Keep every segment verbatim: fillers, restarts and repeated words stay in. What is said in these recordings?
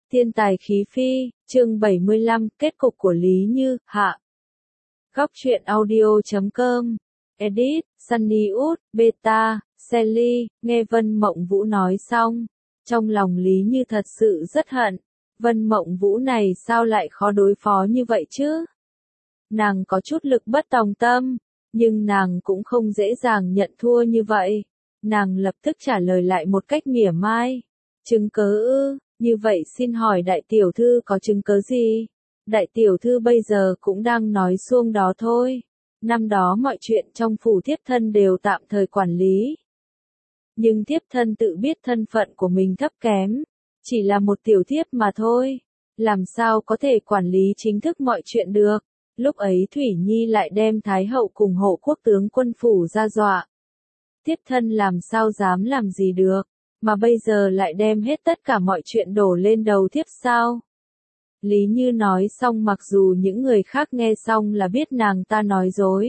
Thiên tài khí phi, chương bảy mươi lăm, kết cục của Lý Như, hạ. Góc truyện audio chấm com, edit, Sunny Út, beta, Sally, nghe Vân Mộng Vũ nói xong. Trong lòng Lý Như thật sự rất hận. Vân Mộng Vũ này sao lại khó đối phó như vậy chứ? Nàng có chút lực bất tòng tâm, nhưng nàng cũng không dễ dàng nhận thua như vậy. Nàng lập tức trả lời lại một cách mỉa mai. Chứng cớ ư? Như vậy xin hỏi đại tiểu thư có chứng cớ gì? Đại tiểu thư bây giờ cũng đang nói xuông đó thôi. Năm đó mọi chuyện trong phủ thiếp thân đều tạm thời quản lý. Nhưng thiếp thân tự biết thân phận của mình thấp kém. Chỉ là một tiểu thiếp mà thôi. Làm sao có thể quản lý chính thức mọi chuyện được? Lúc ấy Thủy Nhi lại đem Thái hậu cùng hộ quốc tướng quân phủ ra dọa. Thiếp thân làm sao dám làm gì được? Mà bây giờ lại đem hết tất cả mọi chuyện đổ lên đầu thiếp sao? Lý Như nói xong, mặc dù những người khác nghe xong là biết nàng ta nói dối.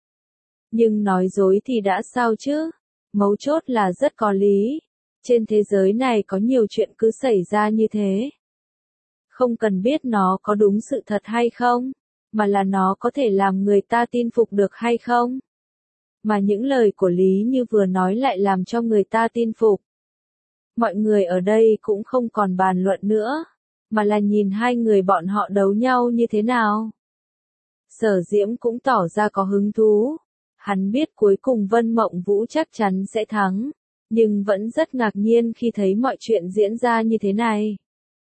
Nhưng nói dối thì đã sao chứ? Mấu chốt là rất có lý. Trên thế giới này có nhiều chuyện cứ xảy ra như thế. Không cần biết nó có đúng sự thật hay không, mà là nó có thể làm người ta tin phục được hay không. Mà những lời của Lý Như vừa nói lại làm cho người ta tin phục. Mọi người ở đây cũng không còn bàn luận nữa, mà là nhìn hai người bọn họ đấu nhau như thế nào. Sở Diễm cũng tỏ ra có hứng thú. Hắn biết cuối cùng Vân Mộng Vũ chắc chắn sẽ thắng, nhưng vẫn rất ngạc nhiên khi thấy mọi chuyện diễn ra như thế này.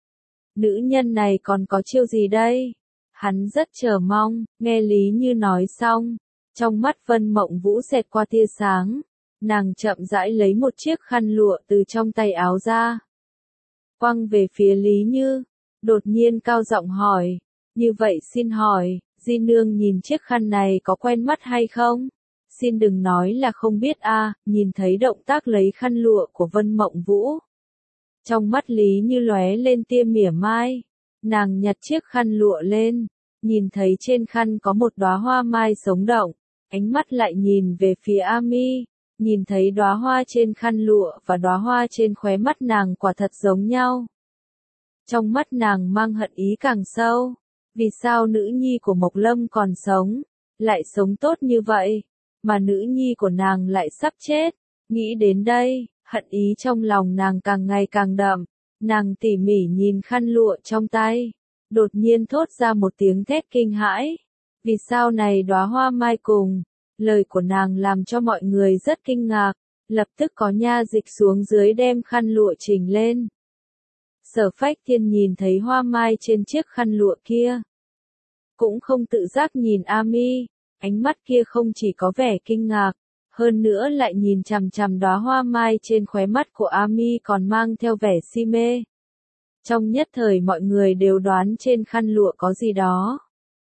Nữ nhân này còn có chiêu gì đây? Hắn rất chờ mong. Nghe Lý Như nói xong, trong mắt Vân Mộng Vũ xẹt qua tia sáng. Nàng chậm rãi lấy một chiếc khăn lụa từ trong tay áo ra. Quăng về phía Lý Như, đột nhiên cao giọng hỏi, như vậy xin hỏi, di nương nhìn chiếc khăn này có quen mắt hay không? Xin đừng nói là không biết a. À, nhìn thấy động tác lấy khăn lụa của Vân Mộng Vũ. Trong mắt Lý Như lóe lên tia mỉa mai, nàng nhặt chiếc khăn lụa lên, nhìn thấy trên khăn có một đóa hoa mai sống động, ánh mắt lại nhìn về phía Ami. Nhìn thấy đóa hoa trên khăn lụa và đóa hoa trên khóe mắt nàng quả thật giống nhau. Trong mắt nàng mang hận ý càng sâu. Vì sao nữ nhi của Mộc Lâm còn sống, lại sống tốt như vậy, mà nữ nhi của nàng lại sắp chết? Nghĩ đến đây, hận ý trong lòng nàng càng ngày càng đậm. Nàng tỉ mỉ nhìn khăn lụa trong tay, đột nhiên thốt ra một tiếng thét kinh hãi. Vì sao này đóa hoa mai cùng? Lời của nàng làm cho mọi người rất kinh ngạc, lập tức có nha dịch xuống dưới đem khăn lụa chỉnh lên. Sở Phách Thiên nhìn thấy hoa mai trên chiếc khăn lụa kia, cũng không tự giác nhìn Ami, ánh mắt kia không chỉ có vẻ kinh ngạc, hơn nữa lại nhìn chằm chằm đóa hoa mai trên khóe mắt của Ami còn mang theo vẻ si mê. Trong nhất thời mọi người đều đoán trên khăn lụa có gì đó.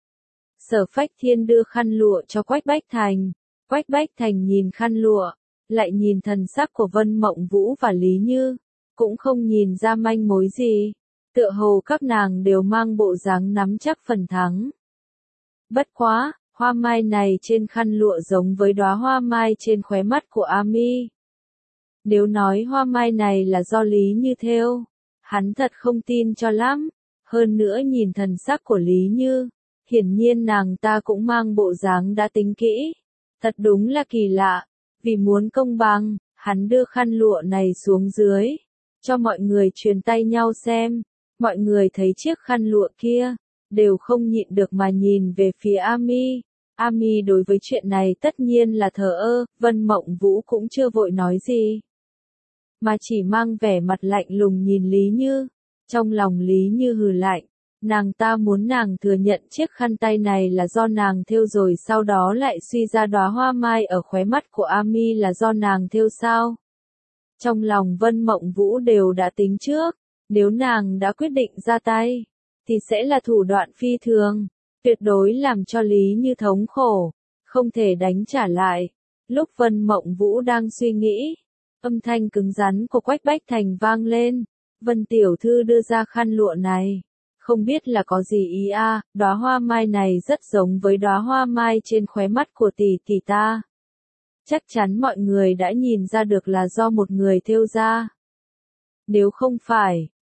Sở Phách Thiên đưa khăn lụa cho Quách Bách Thành. Quách Bách Thành nhìn khăn lụa, lại nhìn thần sắc của Vân Mộng Vũ và Lý Như, cũng không nhìn ra manh mối gì. Tựa hồ các nàng đều mang bộ dáng nắm chắc phần thắng. Bất quá, hoa mai này trên khăn lụa giống với đóa hoa mai trên khóe mắt của Ami. Nếu nói hoa mai này là do Lý Như thêu, hắn thật không tin cho lắm. Hơn nữa nhìn thần sắc của Lý Như, hiển nhiên nàng ta cũng mang bộ dáng đã tính kỹ. Thật đúng là kỳ lạ. Vì muốn công bằng, hắn đưa khăn lụa này xuống dưới, cho mọi người truyền tay nhau xem. Mọi người thấy chiếc khăn lụa kia, đều không nhịn được mà nhìn về phía Ami. Ami đối với chuyện này tất nhiên là thờ ơ. Vân Mộng Vũ cũng chưa vội nói gì, mà chỉ mang vẻ mặt lạnh lùng nhìn Lý Như. Trong lòng Lý Như hừ lạnh. Nàng ta muốn nàng thừa nhận chiếc khăn tay này là do nàng thêu, rồi sau đó lại suy ra đóa hoa mai ở khóe mắt của Ami là do nàng thêu sao? Trong lòng Vân Mộng Vũ đều đã tính trước, nếu nàng đã quyết định ra tay, thì sẽ là thủ đoạn phi thường, tuyệt đối làm cho Lý Như thống khổ, không thể đánh trả lại. Lúc Vân Mộng Vũ đang suy nghĩ, âm thanh cứng rắn của Quách Bách Thành vang lên. Vân tiểu thư đưa ra khăn lụa này, không biết là có gì ý a? À, đóa hoa mai này rất giống với đóa hoa mai trên khóe mắt của tỷ tỷ ta. Chắc chắn mọi người đã nhìn ra được là do một người thêu ra. Nếu không phải,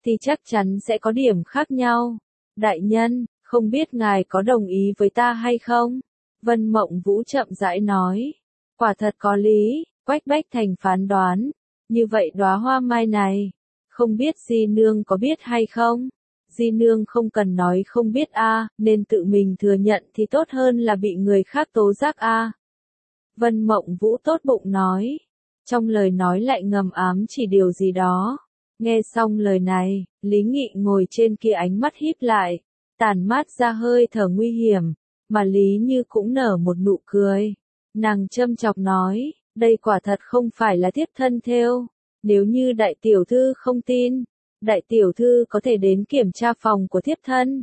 thì chắc chắn sẽ có điểm khác nhau. Đại nhân, không biết ngài có đồng ý với ta hay không? Vân Mộng Vũ chậm rãi nói. Quả thật có lý, Quách Bách Thành phán đoán. Như vậy đóa hoa mai này, không biết Di Nương có biết hay không? Di Nương không cần nói không biết a, nên tự mình thừa nhận thì tốt hơn là bị người khác tố giác a. Vân Mộng Vũ tốt bụng nói. Trong lời nói lại ngầm ám chỉ điều gì đó. Nghe xong lời này, Lý Nghị ngồi trên kia ánh mắt híp lại, tản mát ra hơi thở nguy hiểm, mà Lý Như cũng nở một nụ cười. Nàng châm chọc nói, đây quả thật không phải là thiếp thân thêu, nếu như đại tiểu thư không tin, đại tiểu thư có thể đến kiểm tra phòng của thiếp thân.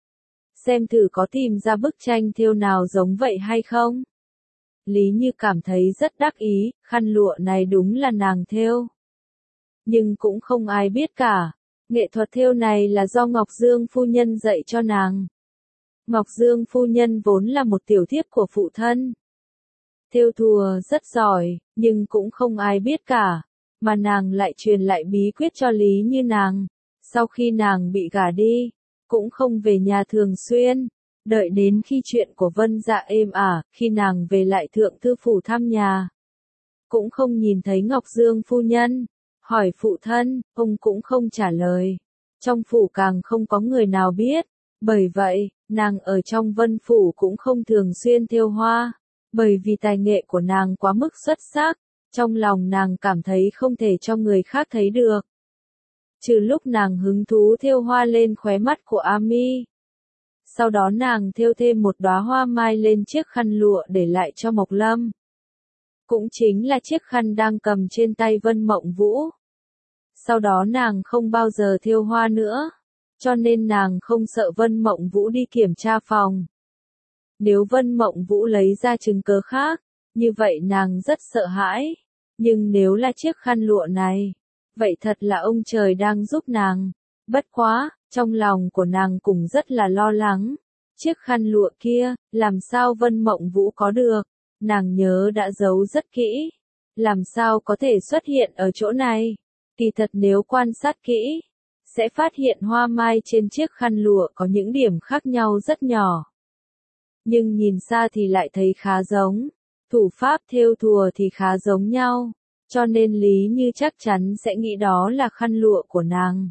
Xem thử có tìm ra bức tranh thêu nào giống vậy hay không. Lý Như cảm thấy rất đắc ý, khăn lụa này đúng là nàng thêu. Nhưng cũng không ai biết cả, nghệ thuật thêu này là do Ngọc Dương phu nhân dạy cho nàng. Ngọc Dương phu nhân vốn là một tiểu thiếp của phụ thân. Thêu thùa rất giỏi, nhưng cũng không ai biết cả, mà nàng lại truyền lại bí quyết cho Lý Như nàng. Sau khi nàng bị gả đi, cũng không về nhà thường xuyên, đợi đến khi chuyện của Vân Dạ êm ả, khi nàng về lại thượng thư phủ thăm nhà. Cũng không nhìn thấy Ngọc Dương phu nhân, hỏi phụ thân, ông cũng không trả lời. Trong phủ càng không có người nào biết, bởi vậy, nàng ở trong Vân phủ cũng không thường xuyên thêu hoa, bởi vì tài nghệ của nàng quá mức xuất sắc, trong lòng nàng cảm thấy không thể cho người khác thấy được. Trừ lúc nàng hứng thú thêu hoa lên khóe mắt của A Mi. Sau đó nàng thêu thêm một đóa hoa mai lên chiếc khăn lụa để lại cho Mộc Lâm. Cũng chính là chiếc khăn đang cầm trên tay Vân Mộng Vũ. Sau đó nàng không bao giờ thêu hoa nữa, cho nên nàng không sợ Vân Mộng Vũ đi kiểm tra phòng. Nếu Vân Mộng Vũ lấy ra chứng cớ khác, như vậy nàng rất sợ hãi. Nhưng nếu là chiếc khăn lụa này, vậy thật là ông trời đang giúp nàng. Bất quá, trong lòng của nàng cũng rất là lo lắng. Chiếc khăn lụa kia, làm sao Vân Mộng Vũ có được? Nàng nhớ đã giấu rất kỹ. Làm sao có thể xuất hiện ở chỗ này? Kỳ thật nếu quan sát kỹ, sẽ phát hiện hoa mai trên chiếc khăn lụa có những điểm khác nhau rất nhỏ. Nhưng nhìn xa thì lại thấy khá giống. Thủ pháp thêu thùa thì khá giống nhau. Cho nên Lý Như chắc chắn sẽ nghĩ đó là khăn lụa của nàng.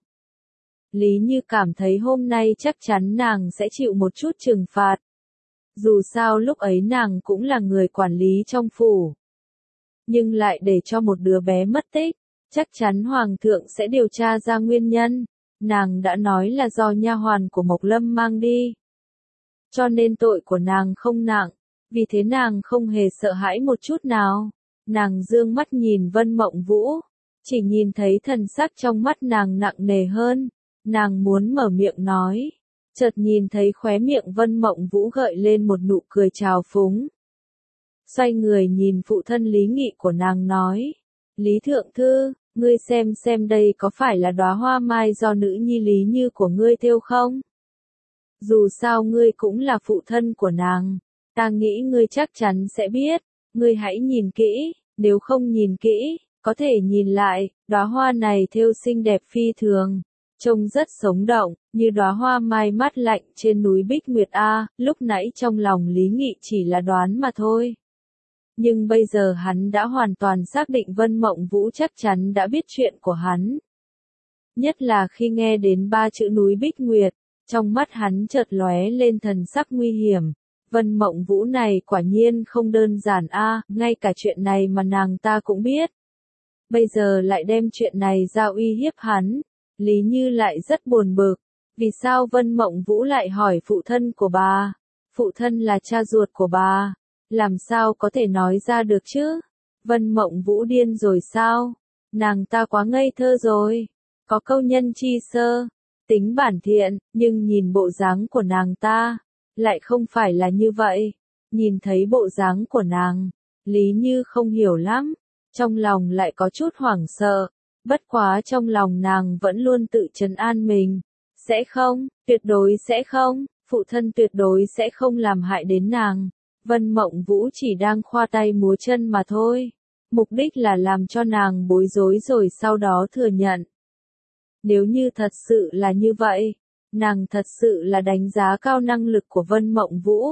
Lý Như cảm thấy hôm nay chắc chắn nàng sẽ chịu một chút trừng phạt. Dù sao lúc ấy nàng cũng là người quản lý trong phủ. Nhưng lại để cho một đứa bé mất tích, chắc chắn Hoàng thượng sẽ điều tra ra nguyên nhân. Nàng đã nói là do nha hoàn của Mộc Lâm mang đi. Cho nên tội của nàng không nặng, vì thế nàng không hề sợ hãi một chút nào. Nàng dương mắt nhìn Vân Mộng Vũ, chỉ nhìn thấy thần sắc trong mắt nàng nặng nề hơn. Nàng muốn mở miệng nói, chợt nhìn thấy khóe miệng Vân Mộng Vũ gợi lên một nụ cười trào phúng. Xoay người nhìn phụ thân Lý Nghị của nàng nói, Lý Thượng Thư, ngươi xem xem đây có phải là đóa hoa mai do nữ nhi Lý Như của ngươi thêu không? Dù sao ngươi cũng là phụ thân của nàng, ta nghĩ ngươi chắc chắn sẽ biết, ngươi hãy nhìn kỹ, nếu không nhìn kỹ, có thể nhìn lại, đóa hoa này thêu xinh đẹp phi thường. Trông rất sống động, như đóa hoa mai mát lạnh trên núi Bích Nguyệt A, lúc nãy trong lòng Lý Nghị chỉ là đoán mà thôi. Nhưng bây giờ hắn đã hoàn toàn xác định Vân Mộng Vũ chắc chắn đã biết chuyện của hắn. Nhất là khi nghe đến ba chữ núi Bích Nguyệt, trong mắt hắn chợt lóe lên thần sắc nguy hiểm. Vân Mộng Vũ này quả nhiên không đơn giản a, ngay cả chuyện này mà nàng ta cũng biết. Bây giờ lại đem chuyện này ra uy hiếp hắn. Lý Như lại rất buồn bực, vì sao Vân Mộng Vũ lại hỏi phụ thân của bà? Phụ thân là cha ruột của bà, làm sao có thể nói ra được chứ? Vân Mộng Vũ điên rồi sao? Nàng ta quá ngây thơ rồi, có câu nhân chi sơ, tính bản thiện, nhưng nhìn bộ dáng của nàng ta, lại không phải là như vậy. Nhìn thấy bộ dáng của nàng, Lý Như không hiểu lắm, trong lòng lại có chút hoảng sợ. Bất quá trong lòng nàng vẫn luôn tự trấn an mình. Sẽ không, tuyệt đối sẽ không, phụ thân tuyệt đối sẽ không làm hại đến nàng. Vân Mộng Vũ chỉ đang khoa tay múa chân mà thôi. Mục đích là làm cho nàng bối rối rồi sau đó thừa nhận. Nếu như thật sự là như vậy, nàng thật sự là đánh giá cao năng lực của Vân Mộng Vũ.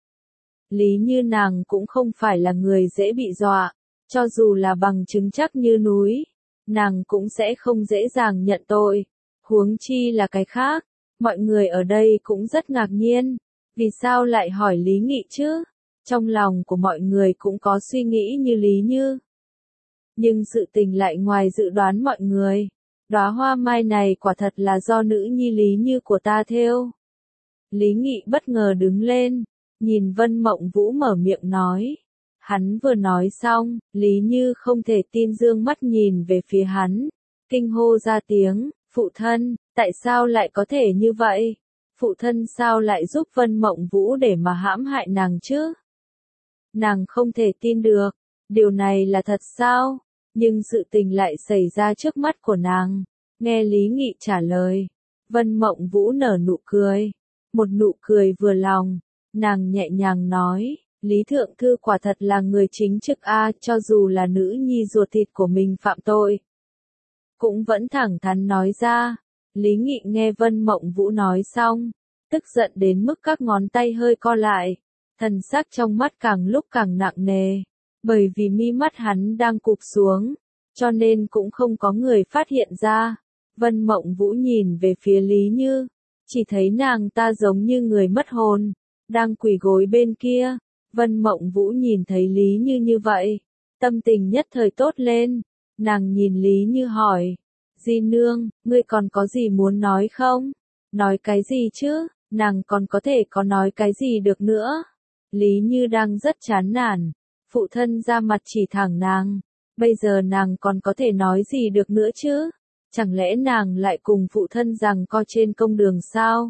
Lý Như nàng cũng không phải là người dễ bị dọa, cho dù là bằng chứng chắc như núi, nàng cũng sẽ không dễ dàng nhận tội, huống chi là cái khác. Mọi người ở đây cũng rất ngạc nhiên, vì sao lại hỏi Lý Nghị chứ? Trong lòng của mọi người cũng có suy nghĩ như Lý Như. Nhưng sự tình lại ngoài dự đoán mọi người. Đóa hoa mai này quả thật là do nữ nhi Lý Như của ta thêu. Lý Nghị bất ngờ đứng lên, nhìn Vân Mộng Vũ mở miệng nói. Hắn vừa nói xong, Lý Như không thể tin dương mắt nhìn về phía hắn, kinh hô ra tiếng, phụ thân, tại sao lại có thể như vậy? Phụ thân sao lại giúp Vân Mộng Vũ để mà hãm hại nàng chứ? Nàng không thể tin được, điều này là thật sao? Nhưng sự tình lại xảy ra trước mắt của nàng. Nghe Lý Nghị trả lời, Vân Mộng Vũ nở nụ cười, một nụ cười vừa lòng, nàng nhẹ nhàng nói, Lý Thượng Thư quả thật là người chính trực a, cho dù là nữ nhi ruột thịt của mình phạm tội. Cũng vẫn thẳng thắn nói ra. Lý Nghị nghe Vân Mộng Vũ nói xong, tức giận đến mức các ngón tay hơi co lại, thần sắc trong mắt càng lúc càng nặng nề, bởi vì mi mắt hắn đang cụp xuống, cho nên cũng không có người phát hiện ra. Vân Mộng Vũ nhìn về phía Lý Như, chỉ thấy nàng ta giống như người mất hồn, đang quỳ gối bên kia. Vân Mộng Vũ nhìn thấy Lý Như như vậy, tâm tình nhất thời tốt lên, nàng nhìn Lý Như hỏi, Di nương, ngươi còn có gì muốn nói không? Nói cái gì chứ, nàng còn có thể có nói cái gì được nữa? Lý Như đang rất chán nản, phụ thân ra mặt chỉ thẳng nàng, bây giờ nàng còn có thể nói gì được nữa chứ? Chẳng lẽ nàng lại cùng phụ thân giằng co trên công đường sao?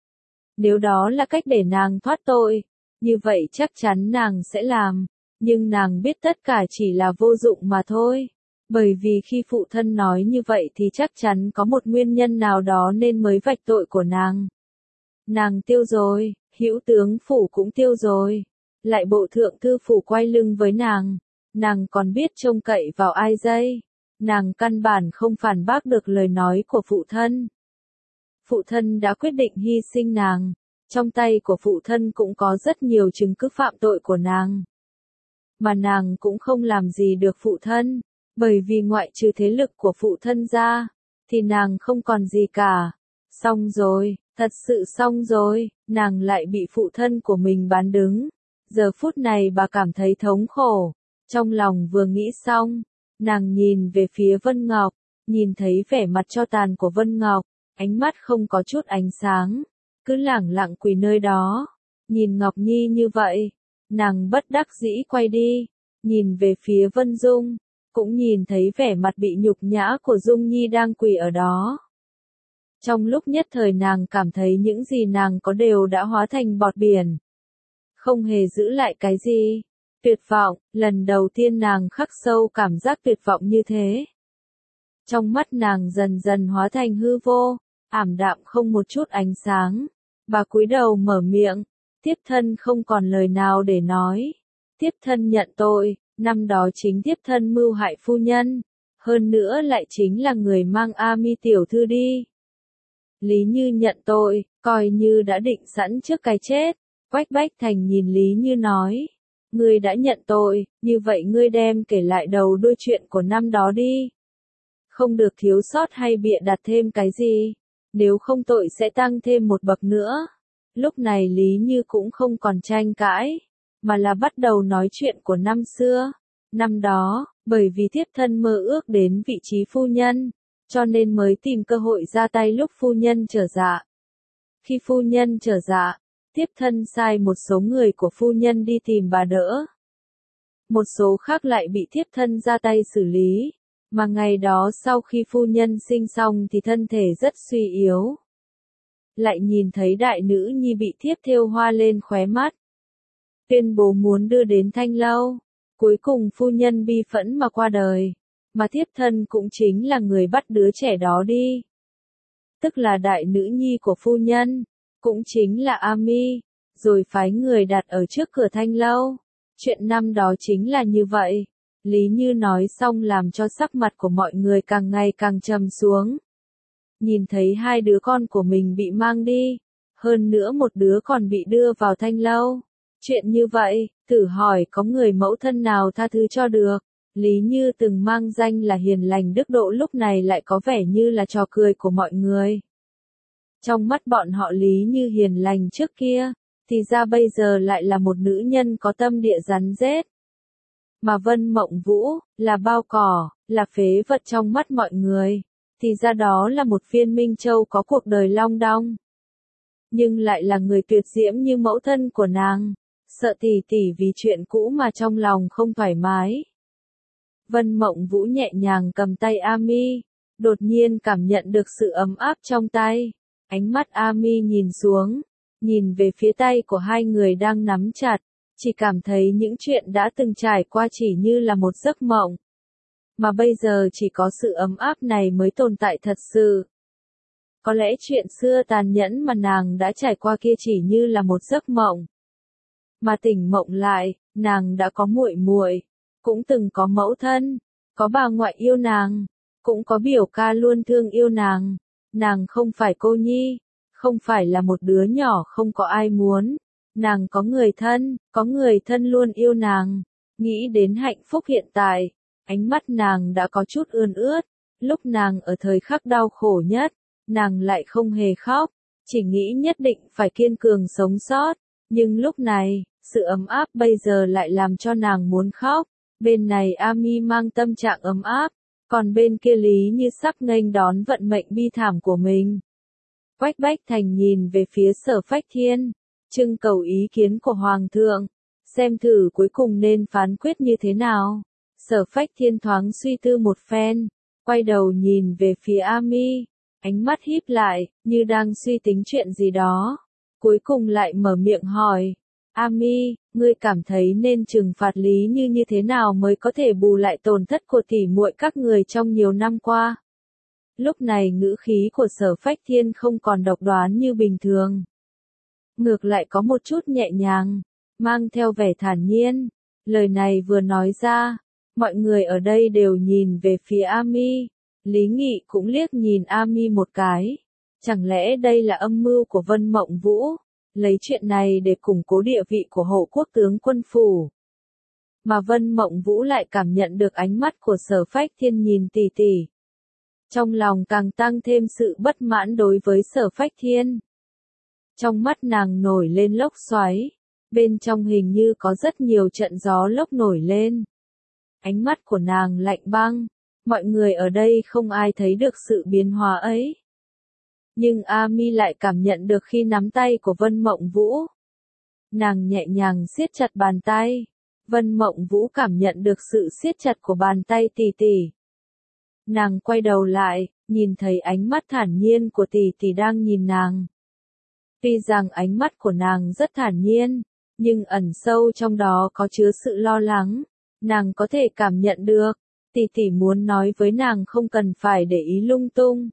Nếu đó là cách để nàng thoát tội, như vậy chắc chắn nàng sẽ làm, nhưng nàng biết tất cả chỉ là vô dụng mà thôi. Bởi vì khi phụ thân nói như vậy thì chắc chắn có một nguyên nhân nào đó nên mới vạch tội của nàng. Nàng tiêu rồi, hữu tướng phủ cũng tiêu rồi, lại bộ thượng thư phủ quay lưng với nàng, nàng còn biết trông cậy vào ai dây, nàng căn bản không phản bác được lời nói của phụ thân. Phụ thân đã quyết định hy sinh nàng, trong tay của phụ thân cũng có rất nhiều chứng cứ phạm tội của nàng. Mà nàng cũng không làm gì được phụ thân. Bởi vì ngoại trừ thế lực của phụ thân ra, thì nàng không còn gì cả. Xong rồi, thật sự xong rồi, nàng lại bị phụ thân của mình bán đứng. Giờ phút này bà cảm thấy thống khổ. Trong lòng vừa nghĩ xong, nàng nhìn về phía Vân Ngọc, nhìn thấy vẻ mặt cho tàn của Vân Ngọc, ánh mắt không có chút ánh sáng, cứ lẳng lặng quỳ nơi đó. Nhìn Ngọc Nhi như vậy, nàng bất đắc dĩ quay đi, nhìn về phía Vân Dung. Cũng nhìn thấy vẻ mặt bị nhục nhã của Dung Nhi đang quỳ ở đó. Trong lúc nhất thời nàng cảm thấy những gì nàng có đều đã hóa thành bọt biển. Không hề giữ lại cái gì. Tuyệt vọng, lần đầu tiên nàng khắc sâu cảm giác tuyệt vọng như thế. Trong mắt nàng dần dần hóa thành hư vô, ảm đạm không một chút ánh sáng. Bà cúi đầu mở miệng, tiếp thân không còn lời nào để nói. Tiếp thân nhận tội. Năm đó chính tiếp thân mưu hại phu nhân, hơn nữa lại chính là người mang A Mi tiểu thư đi. Lý Như nhận tội, coi như đã định sẵn trước cái chết. Quách Bách Thành nhìn Lý Như nói, ngươi đã nhận tội, như vậy ngươi đem kể lại đầu đuôi chuyện của năm đó đi. Không được thiếu sót hay bịa đặt thêm cái gì, nếu không tội sẽ tăng thêm một bậc nữa. Lúc này Lý Như cũng không còn tranh cãi, mà là bắt đầu nói chuyện của năm xưa. Năm đó, bởi vì thiếp thân mơ ước đến vị trí phu nhân, cho nên mới tìm cơ hội ra tay lúc phu nhân trở dạ. Khi phu nhân trở dạ, thiếp thân sai một số người của phu nhân đi tìm bà đỡ. Một số khác lại bị thiếp thân ra tay xử lý, mà ngày đó sau khi phu nhân sinh xong thì thân thể rất suy yếu. Lại nhìn thấy đại nữ nhi bị thiếp thêu hoa lên khóe mắt. Tuyên bố muốn đưa đến Thanh Lâu. Cuối cùng phu nhân bi phẫn mà qua đời, mà thiếp thân cũng chính là người bắt đứa trẻ đó đi. Tức là đại nữ nhi của phu nhân, cũng chính là A Mi, rồi phái người đặt ở trước cửa Thanh Lâu. Chuyện năm đó chính là như vậy. Lý Như nói xong làm cho sắc mặt của mọi người càng ngày càng trầm xuống. nhìn thấy hai đứa con của mình bị mang đi, hơn nữa một đứa còn bị đưa vào thanh lâu. Chuyện như vậy, thử hỏi có người mẫu thân nào tha thứ cho được. Lý Như từng mang danh là hiền lành đức độ lúc này lại có vẻ như là trò cười của mọi người. Trong mắt bọn họ Lý Như hiền lành trước kia, thì ra bây giờ lại là một nữ nhân có tâm địa rắn rết. Mà Vân Mộng Vũ, là bao cỏ, là phế vật trong mắt mọi người, thì ra đó là một viên minh châu có cuộc đời long đong. Nhưng lại là người tuyệt diễm như mẫu thân của nàng, sợ tỷ tỷ vì chuyện cũ mà trong lòng không thoải mái. Vân Mộng Vũ nhẹ nhàng cầm tay Ami, đột nhiên cảm nhận được sự ấm áp trong tay. Ánh mắt Ami nhìn xuống, nhìn về phía tay của hai người đang nắm chặt, chỉ cảm thấy những chuyện đã từng trải qua chỉ như là một giấc mộng. Mà bây giờ chỉ có sự ấm áp này mới tồn tại thật sự. Có lẽ chuyện xưa tàn nhẫn mà nàng đã trải qua kia chỉ như là một giấc mộng. Mà tỉnh mộng lại, nàng đã có muội muội, cũng từng có mẫu thân, có bà ngoại yêu nàng, cũng có biểu ca luôn thương yêu nàng. Nàng không phải cô nhi, không phải là một đứa nhỏ không có ai muốn. Nàng có người thân, có người thân luôn yêu nàng. Nghĩ đến hạnh phúc hiện tại, ánh mắt nàng đã có chút ươn ướt. Lúc nàng ở thời khắc đau khổ nhất, nàng lại không hề khóc, chỉ nghĩ nhất định phải kiên cường sống sót. Nhưng lúc này, sự ấm áp bây giờ lại làm cho nàng muốn khóc. Bên này Ami mang tâm trạng ấm áp, còn bên kia Lý Như sắp nghênh đón vận mệnh bi thảm của mình. Quách Bách Thành nhìn về phía Sở Phách Thiên, trưng cầu ý kiến của Hoàng thượng, xem thử cuối cùng nên phán quyết như thế nào. Sở Phách Thiên thoáng suy tư một phen, quay đầu nhìn về phía Ami, ánh mắt híp lại, như đang suy tính chuyện gì đó. Cuối cùng lại mở miệng hỏi, Ami, ngươi cảm thấy nên trừng phạt Lý Như như thế nào mới có thể bù lại tổn thất của tỉ muội các người trong nhiều năm qua? Lúc này ngữ khí của Sở Phách Thiên không còn độc đoán như bình thường. Ngược lại có một chút nhẹ nhàng, mang theo vẻ thản nhiên. Lời này vừa nói ra, mọi người ở đây đều nhìn về phía Ami. Lý Nghị cũng liếc nhìn Ami một cái. Chẳng lẽ đây là âm mưu của Vân Mộng Vũ? Lấy chuyện này để củng cố địa vị của hộ quốc tướng quân phủ. Mà Vân Mộng Vũ lại cảm nhận được ánh mắt của Sở Phách Thiên nhìn tỷ tỷ. Trong lòng càng tăng thêm sự bất mãn đối với Sở Phách Thiên. Trong mắt nàng nổi lên lốc xoáy, bên trong hình như có rất nhiều trận gió lốc nổi lên. Ánh mắt của nàng lạnh băng, mọi người ở đây không ai thấy được sự biến hóa ấy. Nhưng Ami lại cảm nhận được khi nắm tay của Vân Mộng Vũ. Nàng nhẹ nhàng siết chặt bàn tay. Vân Mộng Vũ cảm nhận được sự siết chặt của bàn tay tỷ tỷ. Nàng quay đầu lại, nhìn thấy ánh mắt thản nhiên của tỷ tỷ đang nhìn nàng. Tuy rằng ánh mắt của nàng rất thản nhiên, nhưng ẩn sâu trong đó có chứa sự lo lắng. Nàng có thể cảm nhận được, tỷ tỷ muốn nói với nàng không cần phải để ý lung tung.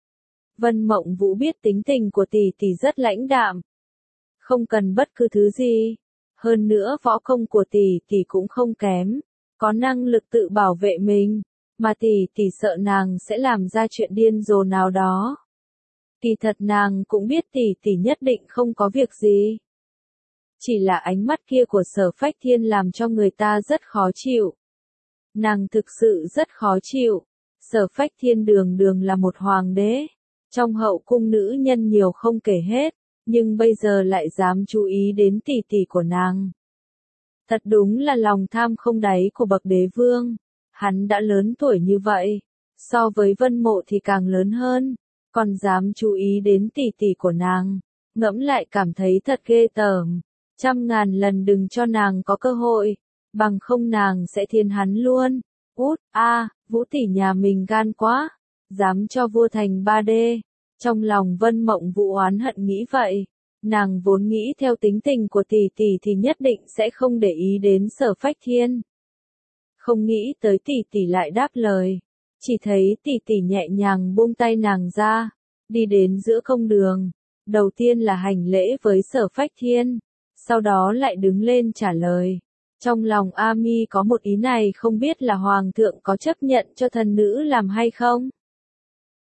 Vân Mộng Vũ biết tính tình của tỷ tỷ rất lãnh đạm, không cần bất cứ thứ gì. Hơn nữa võ công của tỷ tỷ cũng không kém, có năng lực tự bảo vệ mình, mà tỷ tỷ sợ nàng sẽ làm ra chuyện điên rồ nào đó. Kỳ thật nàng cũng biết tỷ tỷ nhất định không có việc gì. Chỉ là ánh mắt kia của Sở Phách Thiên làm cho người ta rất khó chịu. Nàng thực sự rất khó chịu. Sở Phách Thiên đường đường là một hoàng đế. Trong hậu cung nữ nhân nhiều không kể hết, nhưng bây giờ lại dám chú ý đến tỷ tỷ của nàng. Thật đúng là lòng tham không đáy của bậc đế vương. Hắn đã lớn tuổi như vậy, so với Vân Mộ thì càng lớn hơn, còn dám chú ý đến tỷ tỷ của nàng. Ngẫm lại cảm thấy thật ghê tởm. Trăm ngàn lần đừng cho nàng có cơ hội, bằng không nàng sẽ thiên hắn luôn. Út, a, à, Vũ tỷ nhà mình gan quá, dám cho vua thành ba D. Trong lòng Vân Mộng Vũ oán hận nghĩ vậy, nàng vốn nghĩ theo tính tình của tỷ tỷ thì nhất định sẽ không để ý đến Sở Phách Thiên. Không nghĩ tới tỷ tỷ lại đáp lời, chỉ thấy tỷ tỷ nhẹ nhàng buông tay nàng ra, đi đến giữa công đường, đầu tiên là hành lễ với Sở Phách Thiên, sau đó lại đứng lên trả lời. Trong lòng Ami có một ý này không biết là Hoàng thượng có chấp nhận cho thần nữ làm hay không?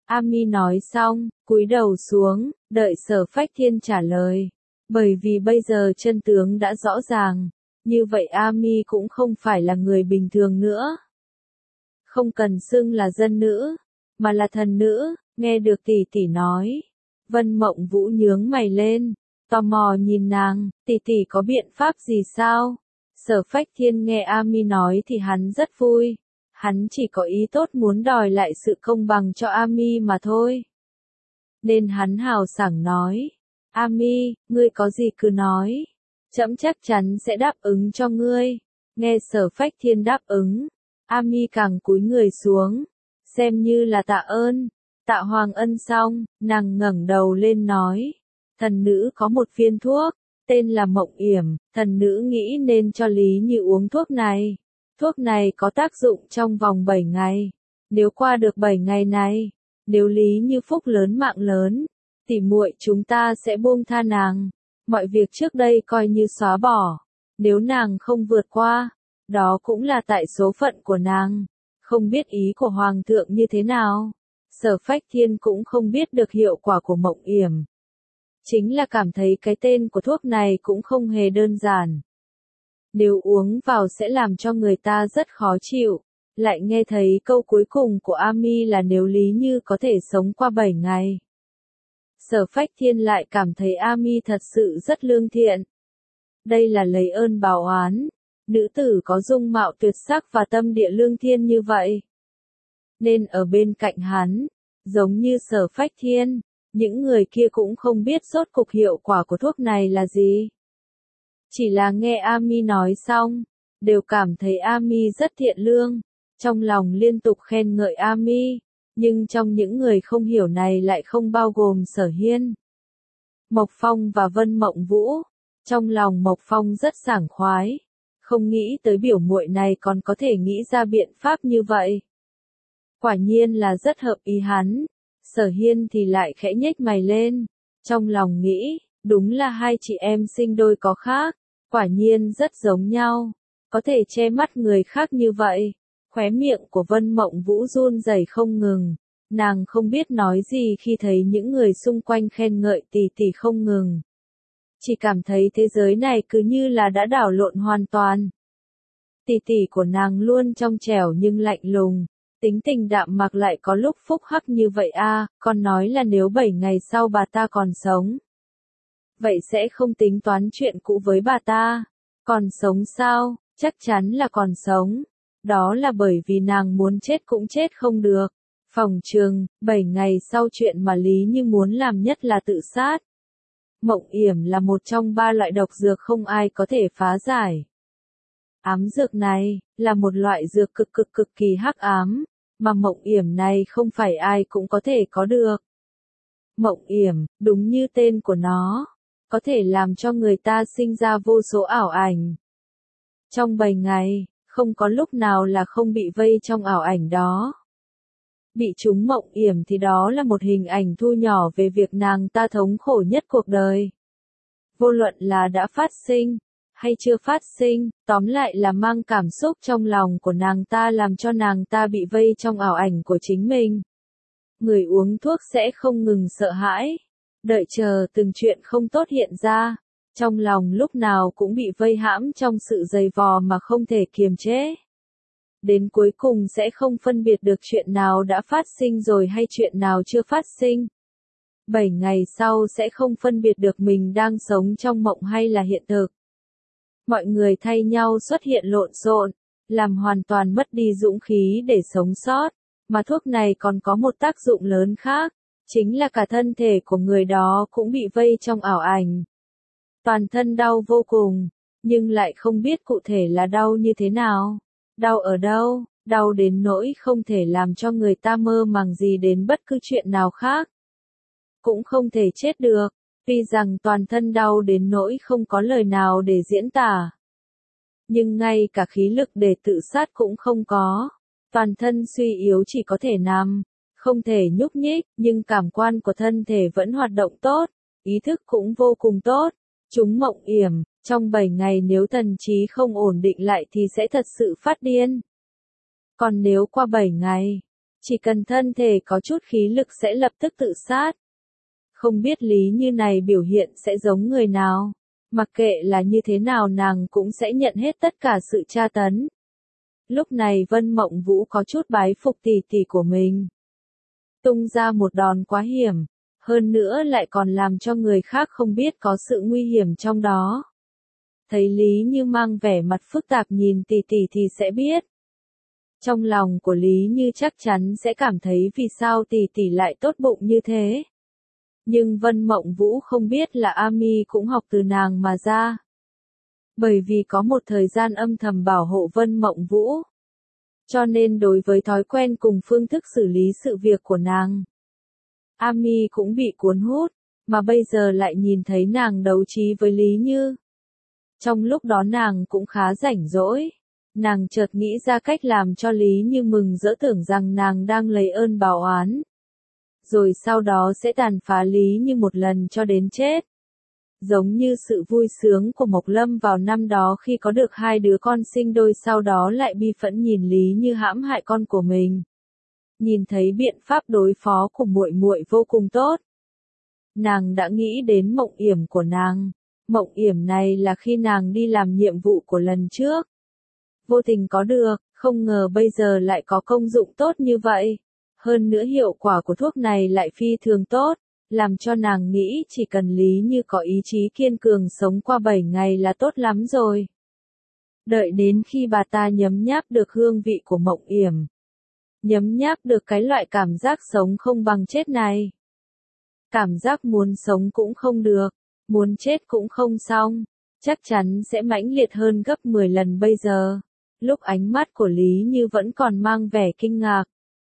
Ami nói xong, cúi đầu xuống, đợi Sở Phách Thiên trả lời. Bởi vì bây giờ chân tướng đã rõ ràng, như vậy Ami cũng không phải là người bình thường nữa. Không cần xưng là dân nữ, mà là thần nữ, nghe được tỷ tỷ nói. Vân Mộng Vũ nhướng mày lên, tò mò nhìn nàng, tỷ tỷ có biện pháp gì sao? Sở Phách Thiên nghe Ami nói thì hắn rất vui. Hắn chỉ có ý tốt muốn đòi lại sự công bằng cho Ami mà thôi. Nên hắn hào sảng nói, Ami, ngươi có gì cứ nói. Trẫm chắc chắn sẽ đáp ứng cho ngươi. Nghe Sở Phách Thiên đáp ứng, Ami càng cúi người xuống, xem như là tạ ơn. Tạ Hoàng Ân xong, nàng ngẩng đầu lên nói, thần nữ có một viên thuốc, tên là Mộng Yểm, thần nữ nghĩ nên cho Lý Như uống thuốc này. Thuốc này có tác dụng trong vòng bảy ngày. Nếu qua được bảy ngày này, nếu Lý Như phúc lớn mạng lớn, tỉ muội chúng ta sẽ buông tha nàng. Mọi việc trước đây coi như xóa bỏ. Nếu nàng không vượt qua, đó cũng là tại số phận của nàng. Không biết ý của Hoàng thượng như thế nào. Sở Phách Thiên cũng không biết được hiệu quả của Mộng Yểm. Chính là cảm thấy cái tên của thuốc này cũng không hề đơn giản. Nếu uống vào sẽ làm cho người ta rất khó chịu. Lại nghe thấy câu cuối cùng của Ami là nếu Lý Như có thể sống qua bảy ngày. Sở Phách Thiên lại cảm thấy Ami thật sự rất lương thiện. Đây là lấy ơn báo oán. Nữ tử có dung mạo tuyệt sắc và tâm địa lương thiên như vậy. Nên ở bên cạnh hắn, giống như Sở Phách Thiên, những người kia cũng không biết rốt cục hiệu quả của thuốc này là gì. Chỉ là nghe Ami nói xong, đều cảm thấy Ami rất thiện lương, trong lòng liên tục khen ngợi Ami, nhưng trong những người không hiểu này lại không bao gồm Sở Hiên, Mộc Phong và Vân Mộng Vũ. Trong lòng Mộc Phong rất sảng khoái, không nghĩ tới biểu muội này còn có thể nghĩ ra biện pháp như vậy. Quả nhiên là rất hợp ý hắn. Sở Hiên thì lại khẽ nhếch mày lên, trong lòng nghĩ, đúng là hai chị em sinh đôi có khác, quả nhiên rất giống nhau, có thể che mắt người khác như vậy. Khóe miệng của Vân Mộng Vũ run rẩy không ngừng, nàng không biết nói gì khi thấy những người xung quanh khen ngợi tỷ tỷ không ngừng. Chỉ cảm thấy thế giới này cứ như là đã đảo lộn hoàn toàn. Tỷ tỷ của nàng luôn trong trẻo nhưng lạnh lùng. Tính tình đạm mạc lại có lúc phúc hắc như vậy a, à, còn nói là nếu bảy ngày sau bà ta còn sống. Vậy sẽ không tính toán chuyện cũ với bà ta. Còn sống sao? Chắc chắn là còn sống. Đó là bởi vì nàng muốn chết cũng chết không được. Phòng trường, bảy ngày sau chuyện mà Lý Như muốn làm nhất là tự sát. Mộng Yểm là một trong ba loại độc dược không ai có thể phá giải. Ám dược này, là một loại dược cực cực cực kỳ hắc ám, mà Mộng Yểm này không phải ai cũng có thể có được. Mộng Yểm, đúng như tên của nó, có thể làm cho người ta sinh ra vô số ảo ảnh. Trong bảy ngày, không có lúc nào là không bị vây trong ảo ảnh đó. Bị trúng Mộng Yểm thì đó là một hình ảnh thu nhỏ về việc nàng ta thống khổ nhất cuộc đời. Vô luận là đã phát sinh, hay chưa phát sinh, tóm lại là mang cảm xúc trong lòng của nàng ta làm cho nàng ta bị vây trong ảo ảnh của chính mình. Người uống thuốc sẽ không ngừng sợ hãi, đợi chờ từng chuyện không tốt hiện ra, trong lòng lúc nào cũng bị vây hãm trong sự dày vò mà không thể kiềm chế. Đến cuối cùng sẽ không phân biệt được chuyện nào đã phát sinh rồi hay chuyện nào chưa phát sinh. Bảy ngày sau sẽ không phân biệt được mình đang sống trong mộng hay là hiện thực. Mọi người thay nhau xuất hiện lộn xộn, làm hoàn toàn mất đi dũng khí để sống sót, mà thuốc này còn có một tác dụng lớn khác, chính là cả thân thể của người đó cũng bị vây trong ảo ảnh. Toàn thân đau vô cùng, nhưng lại không biết cụ thể là đau như thế nào, đau ở đâu, đau đến nỗi không thể làm cho người ta mơ màng gì đến bất cứ chuyện nào khác. Cũng không thể chết được. Tuy rằng toàn thân đau đến nỗi không có lời nào để diễn tả. Nhưng ngay cả khí lực để tự sát cũng không có. Toàn thân suy yếu chỉ có thể nằm, không thể nhúc nhích, nhưng cảm quan của thân thể vẫn hoạt động tốt, ý thức cũng vô cùng tốt. Chúng Mộng Yểm, trong bảy ngày nếu thần trí không ổn định lại thì sẽ thật sự phát điên. Còn nếu qua bảy ngày, Chỉ cần thân thể có chút khí lực sẽ lập tức tự sát. Không biết Lý Như này biểu hiện sẽ giống người nào. Mặc kệ là như thế nào nàng cũng sẽ nhận hết tất cả sự tra tấn. Lúc này Vân Mộng Vũ có chút bái phục tỷ tỷ của mình. Tung ra một đòn quá hiểm, hơn nữa lại còn làm cho người khác không biết có sự nguy hiểm trong đó. Thấy Lý Như mang vẻ mặt phức tạp nhìn tỷ tỷ thì sẽ biết. Trong lòng của Lý Như chắc chắn sẽ cảm thấy vì sao tỷ tỷ lại tốt bụng như thế. Nhưng Vân Mộng Vũ không biết là Ami cũng học từ nàng mà ra. Bởi vì có một thời gian âm thầm bảo hộ Vân Mộng Vũ. Cho nên đối với thói quen cùng phương thức xử lý sự việc của nàng, Ami cũng bị cuốn hút, mà bây giờ lại nhìn thấy nàng đấu trí với Lý Như. Trong lúc đó nàng cũng khá rảnh rỗi. Nàng chợt nghĩ ra cách làm cho Lý Như mừng rỡ tưởng rằng nàng đang lấy ơn báo oán. Rồi sau đó sẽ tàn phá Lý Như một lần cho đến chết. Giống như sự vui sướng của Mộc Lâm vào năm đó khi có được hai đứa con sinh đôi sau đó lại bi phẫn nhìn Lý Như hãm hại con của mình. Nhìn thấy biện pháp đối phó của muội muội vô cùng tốt. Nàng đã nghĩ đến mộng yểm của nàng. Mộng yểm này là khi nàng đi làm nhiệm vụ của lần trước. Vô tình có được, không ngờ bây giờ lại có công dụng tốt như vậy. Hơn nữa hiệu quả của thuốc này lại phi thường tốt, làm cho nàng nghĩ chỉ cần Lý Như có ý chí kiên cường sống qua bảy ngày là tốt lắm rồi. Đợi đến khi bà ta nhấm nháp được hương vị của mộng yểm. Nhấm nháp được cái loại cảm giác sống không bằng chết này. Cảm giác muốn sống cũng không được, muốn chết cũng không xong, chắc chắn sẽ mãnh liệt hơn gấp mười lần bây giờ. Lúc ánh mắt của Lý Như vẫn còn mang vẻ kinh ngạc.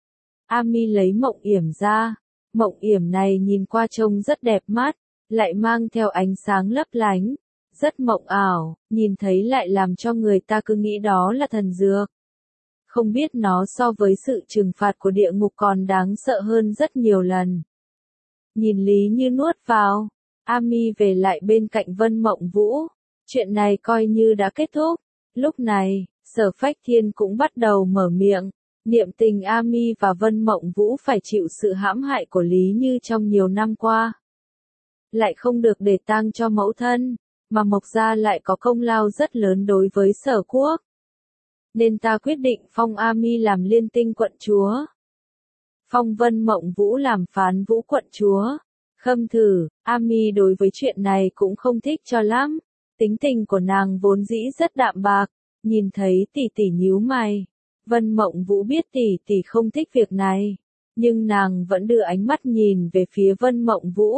Ami lấy mộng yểm ra. Mộng yểm này nhìn qua trông rất đẹp mắt, lại mang theo ánh sáng lấp lánh, rất mộng ảo, nhìn thấy lại làm cho người ta cứ nghĩ đó là thần dược. Không biết nó so với sự trừng phạt của địa ngục còn đáng sợ hơn rất nhiều lần. Nhìn Lý Như nuốt vào, Ami về lại bên cạnh Vân Mộng Vũ. Chuyện này coi như đã kết thúc. Lúc này, Sở Phách Thiên cũng bắt đầu mở miệng. Niệm tình Ami và Vân Mộng Vũ phải chịu sự hãm hại của Lý Như trong nhiều năm qua. Lại không được để tang cho mẫu thân, mà Mộc Gia lại có công lao rất lớn đối với Sở Quốc. Nên ta quyết định phong Ami làm Liên Tinh quận chúa. Phong Vân Mộng Vũ làm Phán Vũ quận chúa. Khâm thử, Ami đối với chuyện này cũng không thích cho lắm. Tính tình của nàng vốn dĩ rất đạm bạc, nhìn thấy tỷ tỷ nhíu mày. Vân Mộng Vũ biết tỷ tỷ không thích việc này, nhưng nàng vẫn đưa ánh mắt nhìn về phía Vân Mộng Vũ.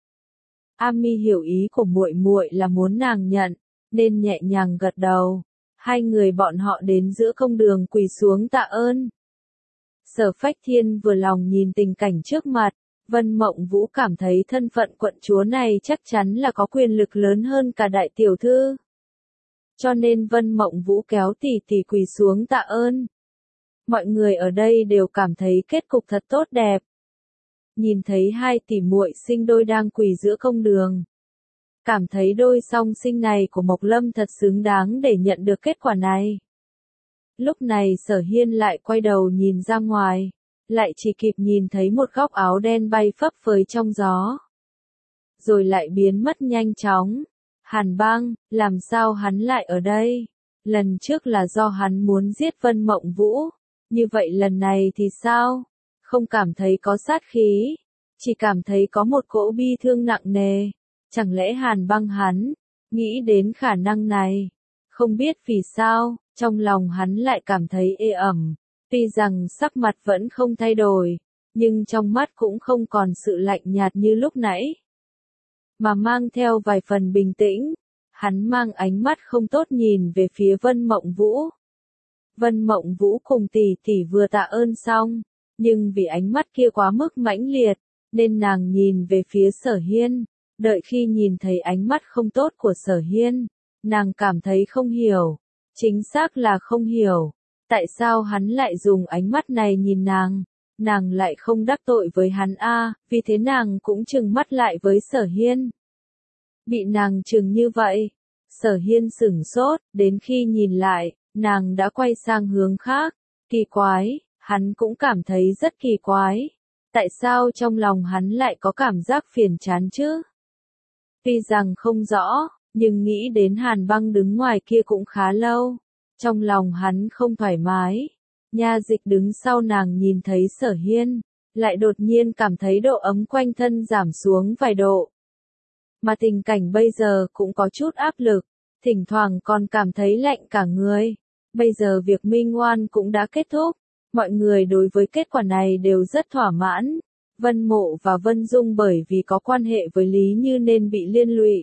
Ami hiểu ý của muội muội là muốn nàng nhận, nên nhẹ nhàng gật đầu. Hai người bọn họ đến giữa công đường quỳ xuống tạ ơn. Sở Phách Thiên vừa lòng nhìn tình cảnh trước mặt, Vân Mộng Vũ cảm thấy thân phận quận chúa này chắc chắn là có quyền lực lớn hơn cả đại tiểu thư. Cho nên Vân Mộng Vũ kéo tỷ tỷ quỳ xuống tạ ơn. Mọi người ở đây đều cảm thấy kết cục thật tốt đẹp. Nhìn thấy hai tỷ muội sinh đôi đang quỳ giữa công đường. Cảm thấy đôi song sinh này của Mộc Lâm thật xứng đáng để nhận được kết quả này. Lúc này Sở Hiên lại quay đầu nhìn ra ngoài. Lại chỉ kịp nhìn thấy một góc áo đen bay phấp phới trong gió. Rồi lại biến mất nhanh chóng. Hàn Bang, làm sao hắn lại ở đây? Lần trước là do hắn muốn giết Vân Mộng Vũ. Như vậy lần này thì sao? Không cảm thấy có sát khí. Chỉ cảm thấy có một cỗ bi thương nặng nề. Chẳng lẽ Hàn Bang hắn? Nghĩ đến khả năng này. Không biết vì sao, trong lòng hắn lại cảm thấy ê ẩm. Tuy rằng sắc mặt vẫn không thay đổi, nhưng trong mắt cũng không còn sự lạnh nhạt như lúc nãy. Mà mang theo vài phần bình tĩnh, hắn mang ánh mắt không tốt nhìn về phía Vân Mộng Vũ. Vân Mộng Vũ cùng tỷ tỷ vừa tạ ơn xong, nhưng vì ánh mắt kia quá mức mãnh liệt, nên nàng nhìn về phía Sở Hiên. Đợi khi nhìn thấy ánh mắt không tốt của Sở Hiên, nàng cảm thấy không hiểu, chính xác là không hiểu. Tại sao hắn lại dùng ánh mắt này nhìn nàng? Nàng lại không đắc tội với hắn a, à, vì thế nàng cũng trừng mắt lại với Sở Hiên. Bị nàng trừng như vậy, Sở Hiên sửng sốt, đến khi nhìn lại, nàng đã quay sang hướng khác. Kỳ quái, Hắn cũng cảm thấy rất kỳ quái. Tại sao trong lòng hắn lại có cảm giác phiền chán chứ? Tuy rằng không rõ, nhưng nghĩ đến Hàn Băng đứng ngoài kia cũng khá lâu. Trong lòng hắn không thoải mái. Nha Dịch đứng sau nàng nhìn thấy Sở Hiên, lại đột nhiên cảm thấy độ ấm quanh thân giảm xuống vài độ. Mà tình cảnh bây giờ cũng có chút áp lực, thỉnh thoảng còn cảm thấy lạnh cả người. Bây giờ việc minh oan cũng đã kết thúc, mọi người đối với kết quả này đều rất thỏa mãn. Vân Mộ và Vân Dung bởi vì có quan hệ với Lý Như nên bị liên lụy.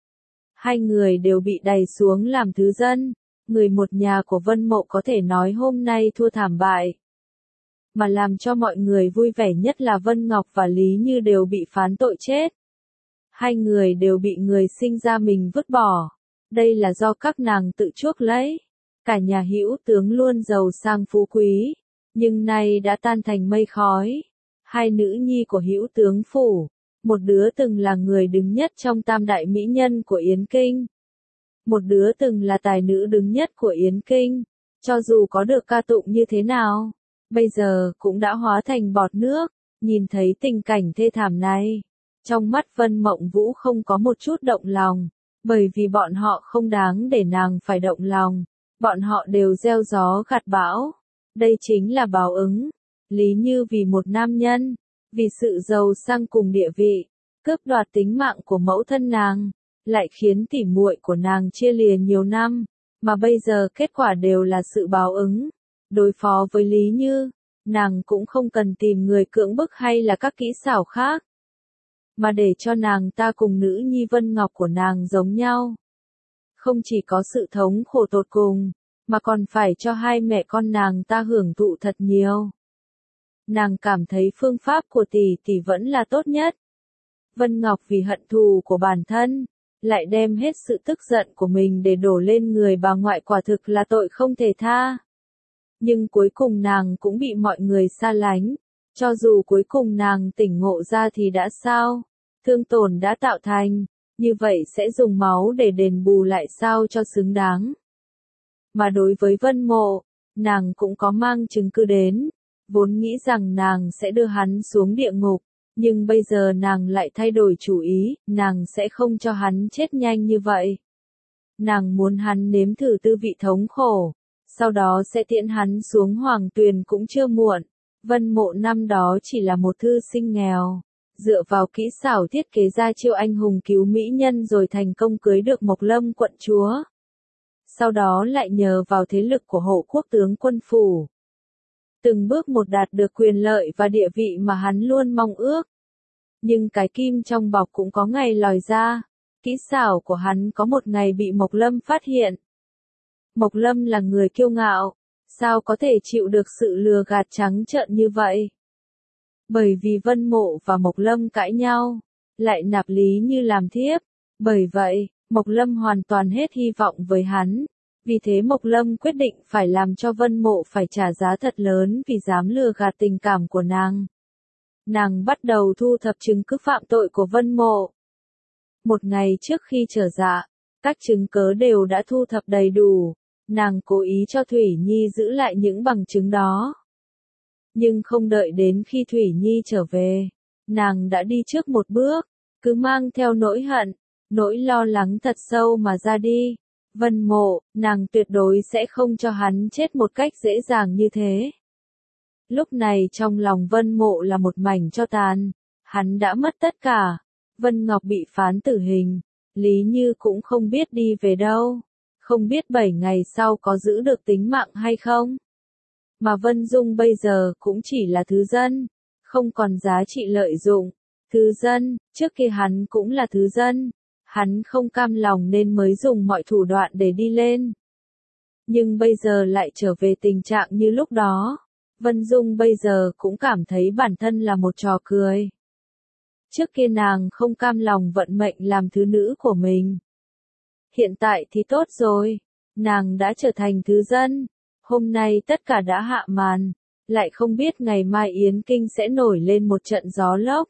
Hai người đều bị đày xuống làm thứ dân. Người một nhà của Vân Mộ có thể nói hôm nay thua thảm bại. Mà làm cho mọi người vui vẻ nhất là Vân Ngọc và Lý Như đều bị phán tội chết. Hai người đều bị người sinh ra mình vứt bỏ. Đây là do các nàng tự chuốc lấy. Cả nhà Hữu tướng luôn giàu sang phú quý, nhưng nay đã tan thành mây khói. Hai nữ nhi của Hữu tướng phủ, một đứa từng là người đứng nhất trong tam đại mỹ nhân của Yến Kinh. Một đứa từng là tài nữ đứng nhất của Yến Kinh, cho dù có được ca tụng như thế nào, bây giờ cũng đã hóa thành bọt nước. Nhìn thấy tình cảnh thê thảm này, trong mắt Vân Mộng Vũ không có một chút động lòng, bởi vì bọn họ không đáng để nàng phải động lòng, bọn họ đều gieo gió gặt bão. Đây chính là báo ứng. Lý Như vì một nam nhân, vì sự giàu sang cùng địa vị, cướp đoạt tính mạng của mẫu thân nàng, lại khiến tỉ muội của nàng chia lìa nhiều năm, mà bây giờ kết quả đều là sự báo ứng. Đối phó với Lý Như, nàng cũng không cần tìm người cưỡng bức hay là các kỹ xảo khác, mà để cho nàng ta cùng nữ nhi Vân Ngọc của nàng giống nhau. Không chỉ có sự thống khổ tột cùng, mà còn phải cho hai mẹ con nàng ta hưởng thụ thật nhiều. Nàng cảm thấy phương pháp của tỷ tỷ vẫn là tốt nhất. Vân Ngọc vì hận thù của bản thân, lại đem hết sự tức giận của mình để đổ lên người bà ngoại, quả thực là tội không thể tha. Nhưng cuối cùng nàng cũng bị mọi người xa lánh. Cho dù cuối cùng nàng tỉnh ngộ ra thì đã sao? Thương tổn đã tạo thành, như vậy sẽ dùng máu để đền bù lại sao cho xứng đáng. Mà đối với Vân Mộ, nàng cũng có mang chứng cứ đến. Vốn nghĩ rằng nàng sẽ đưa hắn xuống địa ngục, nhưng bây giờ nàng lại thay đổi chủ ý, nàng sẽ không cho hắn chết nhanh như vậy. Nàng muốn hắn nếm thử tư vị thống khổ, sau đó sẽ tiễn hắn xuống hoàng tuyền cũng chưa muộn. Vân Mộ năm đó chỉ là một thư sinh nghèo, dựa vào kỹ xảo thiết kế ra chiêu anh hùng cứu mỹ nhân rồi thành công cưới được Mộc Lâm quận chúa. Sau đó lại nhờ vào thế lực của Hộ Quốc tướng quân phủ, từng bước một đạt được quyền lợi và địa vị mà hắn luôn mong ước. Nhưng cái kim trong bọc cũng có ngày lòi ra, kỹ xảo của hắn có một ngày bị Mộc Lâm phát hiện. Mộc Lâm là người kiêu ngạo, sao có thể chịu được sự lừa gạt trắng trợn như vậy? Bởi vì Vân Mộ và Mộc Lâm cãi nhau, lại nạp Lý Như làm thiếp. Bởi vậy, Mộc Lâm hoàn toàn hết hy vọng với hắn. Vì thế Mộc Lâm quyết định phải làm cho Vân Mộ phải trả giá thật lớn vì dám lừa gạt tình cảm của nàng. Nàng bắt đầu thu thập chứng cứ phạm tội của Vân Mộ. Một ngày trước khi trở dạ, các chứng cứ đều đã thu thập đầy đủ. Nàng cố ý cho Thủy Nhi giữ lại những bằng chứng đó. Nhưng không đợi đến khi Thủy Nhi trở về, nàng đã đi trước một bước, cứ mang theo nỗi hận, nỗi lo lắng thật sâu mà ra đi. Vân Mộ, nàng tuyệt đối sẽ không cho hắn chết một cách dễ dàng như thế. Lúc này trong lòng Vân Mộ là một mảnh tro tàn, hắn đã mất tất cả. Vân Ngọc bị phán tử hình, Lý Như cũng không biết đi về đâu, không biết bảy ngày sau có giữ được tính mạng hay không. Mà Vân Dung bây giờ cũng chỉ là thứ dân, không còn giá trị lợi dụng. Thứ dân, trước kia hắn cũng là thứ dân. Hắn không cam lòng nên mới dùng mọi thủ đoạn để đi lên. Nhưng bây giờ lại trở về tình trạng như lúc đó. Vân Dung bây giờ cũng cảm thấy bản thân là một trò cười. Trước kia nàng không cam lòng vận mệnh làm thứ nữ của mình. Hiện tại thì tốt rồi, nàng đã trở thành thứ dân. Hôm nay tất cả đã hạ màn, lại không biết ngày mai Yến Kinh sẽ nổi lên một trận gió lốc.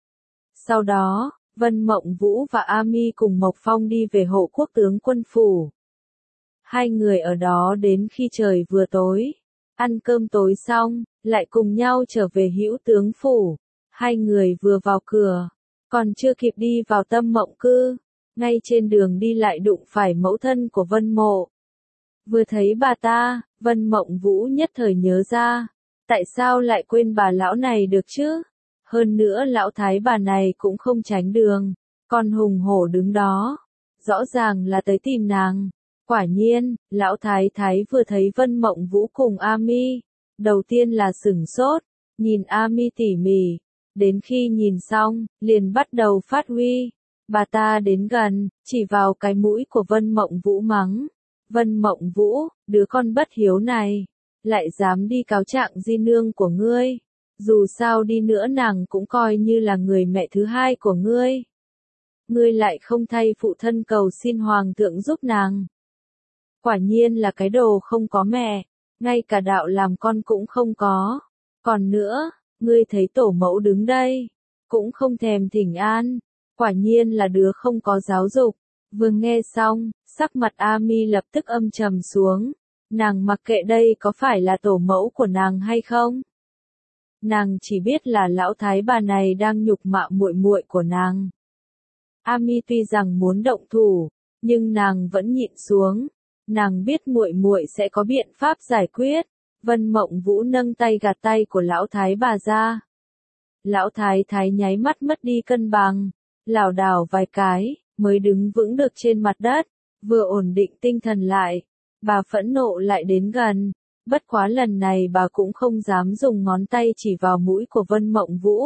Sau đó, Vân Mộng Vũ và A Mi cùng Mộc Phong đi về Hộ Quốc tướng quân phủ. Hai người ở đó đến khi trời vừa tối. Ăn cơm tối xong, lại cùng nhau trở về Hữu Tướng phủ. Hai người vừa vào cửa, còn chưa kịp đi vào Tâm Mộng Cư, ngay trên đường đi lại đụng phải mẫu thân của Vân Mộ. Vừa thấy bà ta, Vân Mộng Vũ nhất thời nhớ ra, tại sao lại quên bà lão này được chứ? Hơn nữa lão thái bà này cũng không tránh đường, còn hùng hổ đứng đó, rõ ràng là tới tìm nàng. Quả nhiên, lão thái thái vừa thấy Vân Mộng Vũ cùng A Mi, đầu tiên là sửng sốt, nhìn A Mi tỉ mỉ, đến khi nhìn xong, liền bắt đầu phát huy. Bà ta đến gần, chỉ vào cái mũi của Vân Mộng Vũ mắng. Vân Mộng Vũ, đứa con bất hiếu này, lại dám đi cáo trạng di nương của ngươi. Dù sao đi nữa nàng cũng coi như là người mẹ thứ hai của ngươi. Ngươi lại không thay phụ thân cầu xin hoàng thượng giúp nàng. Quả nhiên là cái đồ không có mẹ, ngay cả đạo làm con cũng không có. Còn nữa, ngươi thấy tổ mẫu đứng đây, cũng không thèm thỉnh an. Quả nhiên là đứa không có giáo dục. Vừa nghe xong, sắc mặt A Mi lập tức âm trầm xuống. Nàng mặc kệ đây có phải là tổ mẫu của nàng hay không. Nàng chỉ biết là lão thái bà này đang nhục mạ muội muội của nàng. A Mi tuy rằng muốn động thủ, nhưng nàng vẫn nhịn xuống. Nàng biết muội muội sẽ có biện pháp giải quyết. Vân Mộng Vũ nâng tay gạt tay của lão thái bà ra. Lão thái thái nháy mắt mất đi cân bằng, lảo đảo vài cái, mới đứng vững được trên mặt đất, vừa ổn định tinh thần lại. Bà phẫn nộ lại đến gần, bất quá lần này bà cũng không dám dùng ngón tay chỉ vào mũi của Vân Mộng Vũ.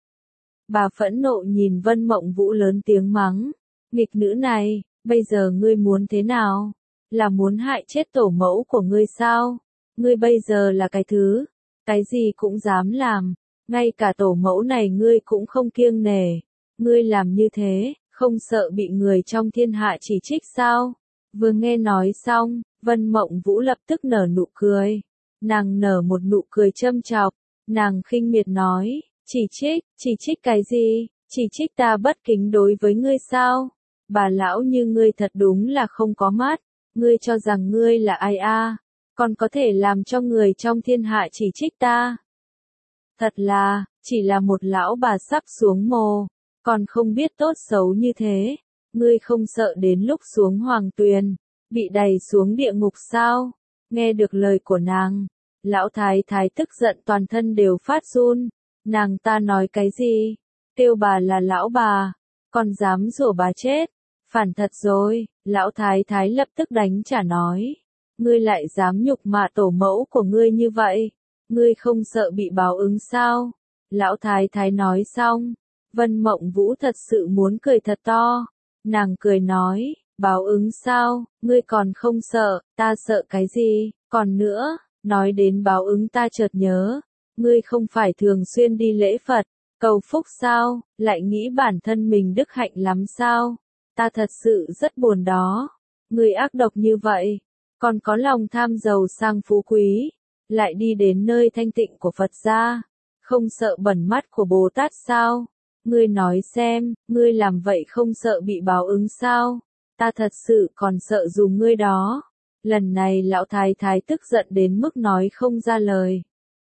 Bà phẫn nộ nhìn Vân Mộng Vũ lớn tiếng mắng, nghịch nữ này, bây giờ ngươi muốn thế nào? Là muốn hại chết tổ mẫu của ngươi sao? Ngươi bây giờ là cái thứ, cái gì cũng dám làm, ngay cả tổ mẫu này ngươi cũng không kiêng nể. Ngươi làm như thế, không sợ bị người trong thiên hạ chỉ trích sao? Vừa nghe nói xong, Vân Mộng Vũ lập tức nở nụ cười. Nàng nở một nụ cười châm chọc, nàng khinh miệt nói, chỉ trích, chỉ trích cái gì? Chỉ trích ta bất kính đối với ngươi sao? Bà lão như ngươi thật đúng là không có mắt, ngươi cho rằng ngươi là ai a? Còn có thể làm cho người trong thiên hạ chỉ trích ta? Thật là, chỉ là một lão bà sắp xuống mồ, còn không biết tốt xấu như thế. Ngươi không sợ đến lúc xuống hoàng tuyền, bị đày xuống địa ngục sao? Nghe được lời của nàng, lão thái thái tức giận toàn thân đều phát run. Nàng ta nói cái gì? Kêu bà là lão bà, còn dám rủa bà chết. Phản thật rồi, lão thái thái lập tức đánh trả nói. Ngươi lại dám nhục mạ tổ mẫu của ngươi như vậy? Ngươi không sợ bị báo ứng sao? Lão thái thái nói xong, Vân Mộng Vũ thật sự muốn cười thật to. Nàng cười nói, báo ứng sao, ngươi còn không sợ, ta sợ cái gì? Còn nữa, nói đến báo ứng ta chợt nhớ, ngươi không phải thường xuyên đi lễ Phật, cầu phúc sao, lại nghĩ bản thân mình đức hạnh lắm sao? Ta thật sự rất buồn đó. Ngươi ác độc như vậy, còn có lòng tham giàu sang phú quý, lại đi đến nơi thanh tịnh của Phật gia, không sợ bẩn mắt của Bồ Tát sao? Ngươi nói xem, ngươi làm vậy không sợ bị báo ứng sao? Ta thật sự còn sợ dù ngươi đó. Lần này lão thái thái tức giận đến mức nói không ra lời.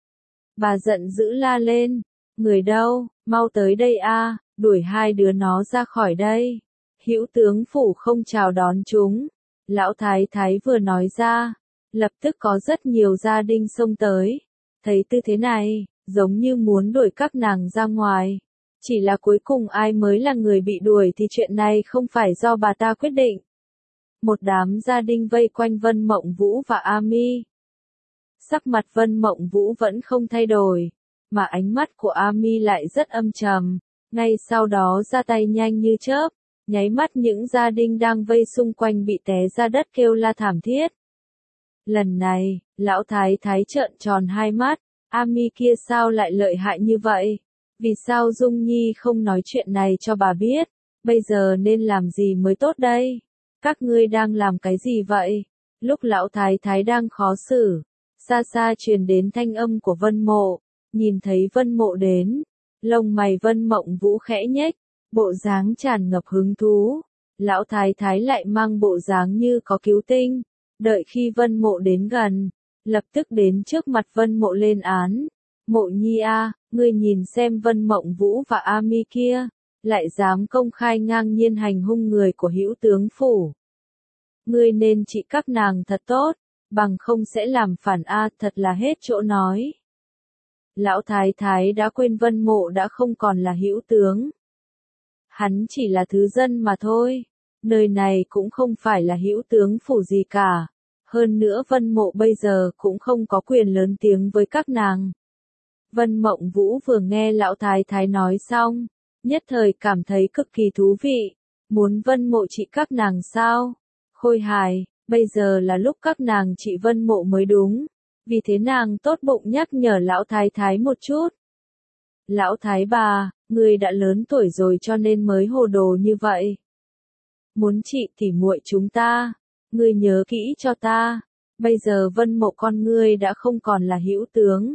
Bà giận dữ la lên, người đâu, mau tới đây a, đuổi hai đứa nó ra khỏi đây. Hữu tướng phủ không chào đón chúng. Lão thái thái vừa nói ra, lập tức có rất nhiều gia đình xông tới. Thấy tư thế này, giống như muốn đuổi các nàng ra ngoài. Chỉ là cuối cùng ai mới là người bị đuổi thì chuyện này không phải do bà ta quyết định. Một đám gia đình vây quanh Vân Mộng Vũ và A Mi. Sắc mặt Vân Mộng Vũ vẫn không thay đổi, mà ánh mắt của A Mi lại rất âm trầm. Ngay sau đó ra tay nhanh như chớp, nháy mắt những gia đình đang vây xung quanh bị té ra đất kêu la thảm thiết. Lần này, lão thái thái trợn tròn hai mắt, A Mi kia sao lại lợi hại như vậy? Vì sao Dung Nhi không nói chuyện này cho bà biết? Bây giờ nên làm gì mới tốt đây? Các ngươi đang làm cái gì vậy? Lúc lão thái thái đang khó xử, xa xa truyền đến thanh âm của Vân Mộ. Nhìn thấy Vân Mộ đến, lông mày Vân Mộng Vũ khẽ nhếch, bộ dáng tràn ngập hứng thú. Lão thái thái lại mang bộ dáng như có cứu tinh. Đợi khi Vân Mộ đến gần, lập tức đến trước mặt Vân Mộ lên án. Mộ Nhi a, ngươi nhìn xem Vân Mộng Vũ và A Mi kia, lại dám công khai ngang nhiên hành hung người của hữu tướng phủ. Ngươi nên trị các nàng thật tốt, bằng không sẽ làm phản a, thật là hết chỗ nói. Lão thái thái đã quên Vân Mộ đã không còn là hữu tướng. Hắn chỉ là thứ dân mà thôi, nơi này cũng không phải là hữu tướng phủ gì cả. Hơn nữa Vân Mộ bây giờ cũng không có quyền lớn tiếng với các nàng. Vân Mộng Vũ vừa nghe lão thái thái nói xong, nhất thời cảm thấy cực kỳ thú vị. Muốn Vân Mộ trị các nàng sao? Khôi hài, bây giờ là lúc các nàng trị Vân Mộ mới đúng. Vì thế nàng tốt bụng nhắc nhở lão thái thái một chút. Lão thái bà, ngươi đã lớn tuổi rồi cho nên mới hồ đồ như vậy. Muốn trị tỉ muội chúng ta, ngươi nhớ kỹ cho ta. Bây giờ Vân Mộ con ngươi đã không còn là hữu tướng.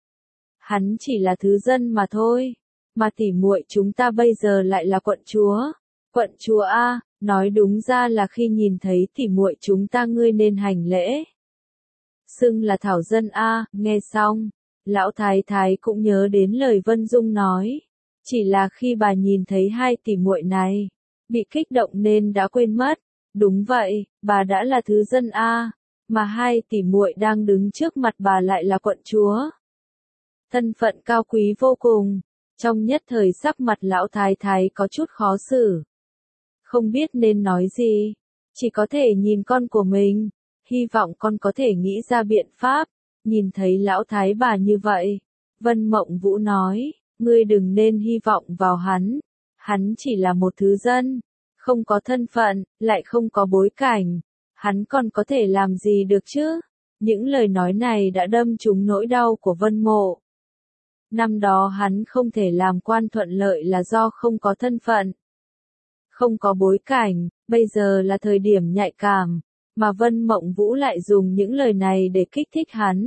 Hắn chỉ là thứ dân mà thôi, mà tỉ muội chúng ta bây giờ lại là quận chúa. Quận chúa a, nói đúng ra là khi nhìn thấy tỉ muội chúng ta ngươi nên hành lễ. Xưng là thảo dân a, nghe xong, lão thái thái cũng nhớ đến lời Vân Dung nói, chỉ là khi bà nhìn thấy hai tỉ muội này, bị kích động nên đã quên mất. Đúng vậy, bà đã là thứ dân a, mà hai tỉ muội đang đứng trước mặt bà lại là quận chúa. Thân phận cao quý vô cùng, trong nhất thời sắc mặt lão thái thái có chút khó xử. Không biết nên nói gì, chỉ có thể nhìn con của mình, hy vọng con có thể nghĩ ra biện pháp. Nhìn thấy lão thái bà như vậy, Vân Mộng Vũ nói, ngươi đừng nên hy vọng vào hắn, hắn chỉ là một thứ dân, không có thân phận, lại không có bối cảnh, hắn còn có thể làm gì được chứ? Những lời nói này đã đâm trúng nỗi đau của Vân Mộ. Năm đó hắn không thể làm quan thuận lợi là do không có thân phận, không có bối cảnh, bây giờ là thời điểm nhạy cảm, mà Vân Mộng Vũ lại dùng những lời này để kích thích hắn.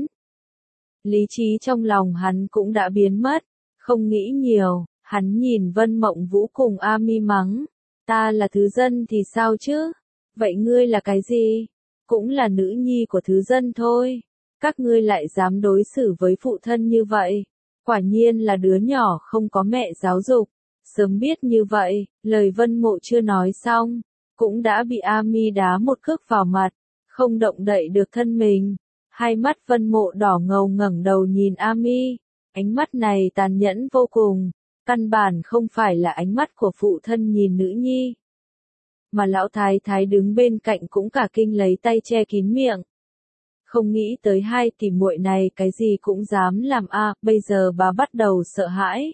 Lý trí trong lòng hắn cũng đã biến mất, không nghĩ nhiều, hắn nhìn Vân Mộng Vũ cùng A Mi mắng, ta là thứ dân thì sao chứ? Vậy ngươi là cái gì? Cũng là nữ nhi của thứ dân thôi. Các ngươi lại dám đối xử với phụ thân như vậy. Quả nhiên là đứa nhỏ không có mẹ giáo dục. Sớm biết như vậy, lời Vân Mộ chưa nói xong, cũng đã bị A Mi đá một cước vào mặt, không động đậy được thân mình. Hai mắt Vân Mộ đỏ ngầu ngẩng đầu nhìn A Mi, ánh mắt này tàn nhẫn vô cùng, căn bản không phải là ánh mắt của phụ thân nhìn nữ nhi. Mà lão thái thái đứng bên cạnh cũng cả kinh lấy tay che kín miệng. Không nghĩ tới hai tỷ muội này cái gì cũng dám làm a, à, bây giờ bà bắt đầu sợ hãi.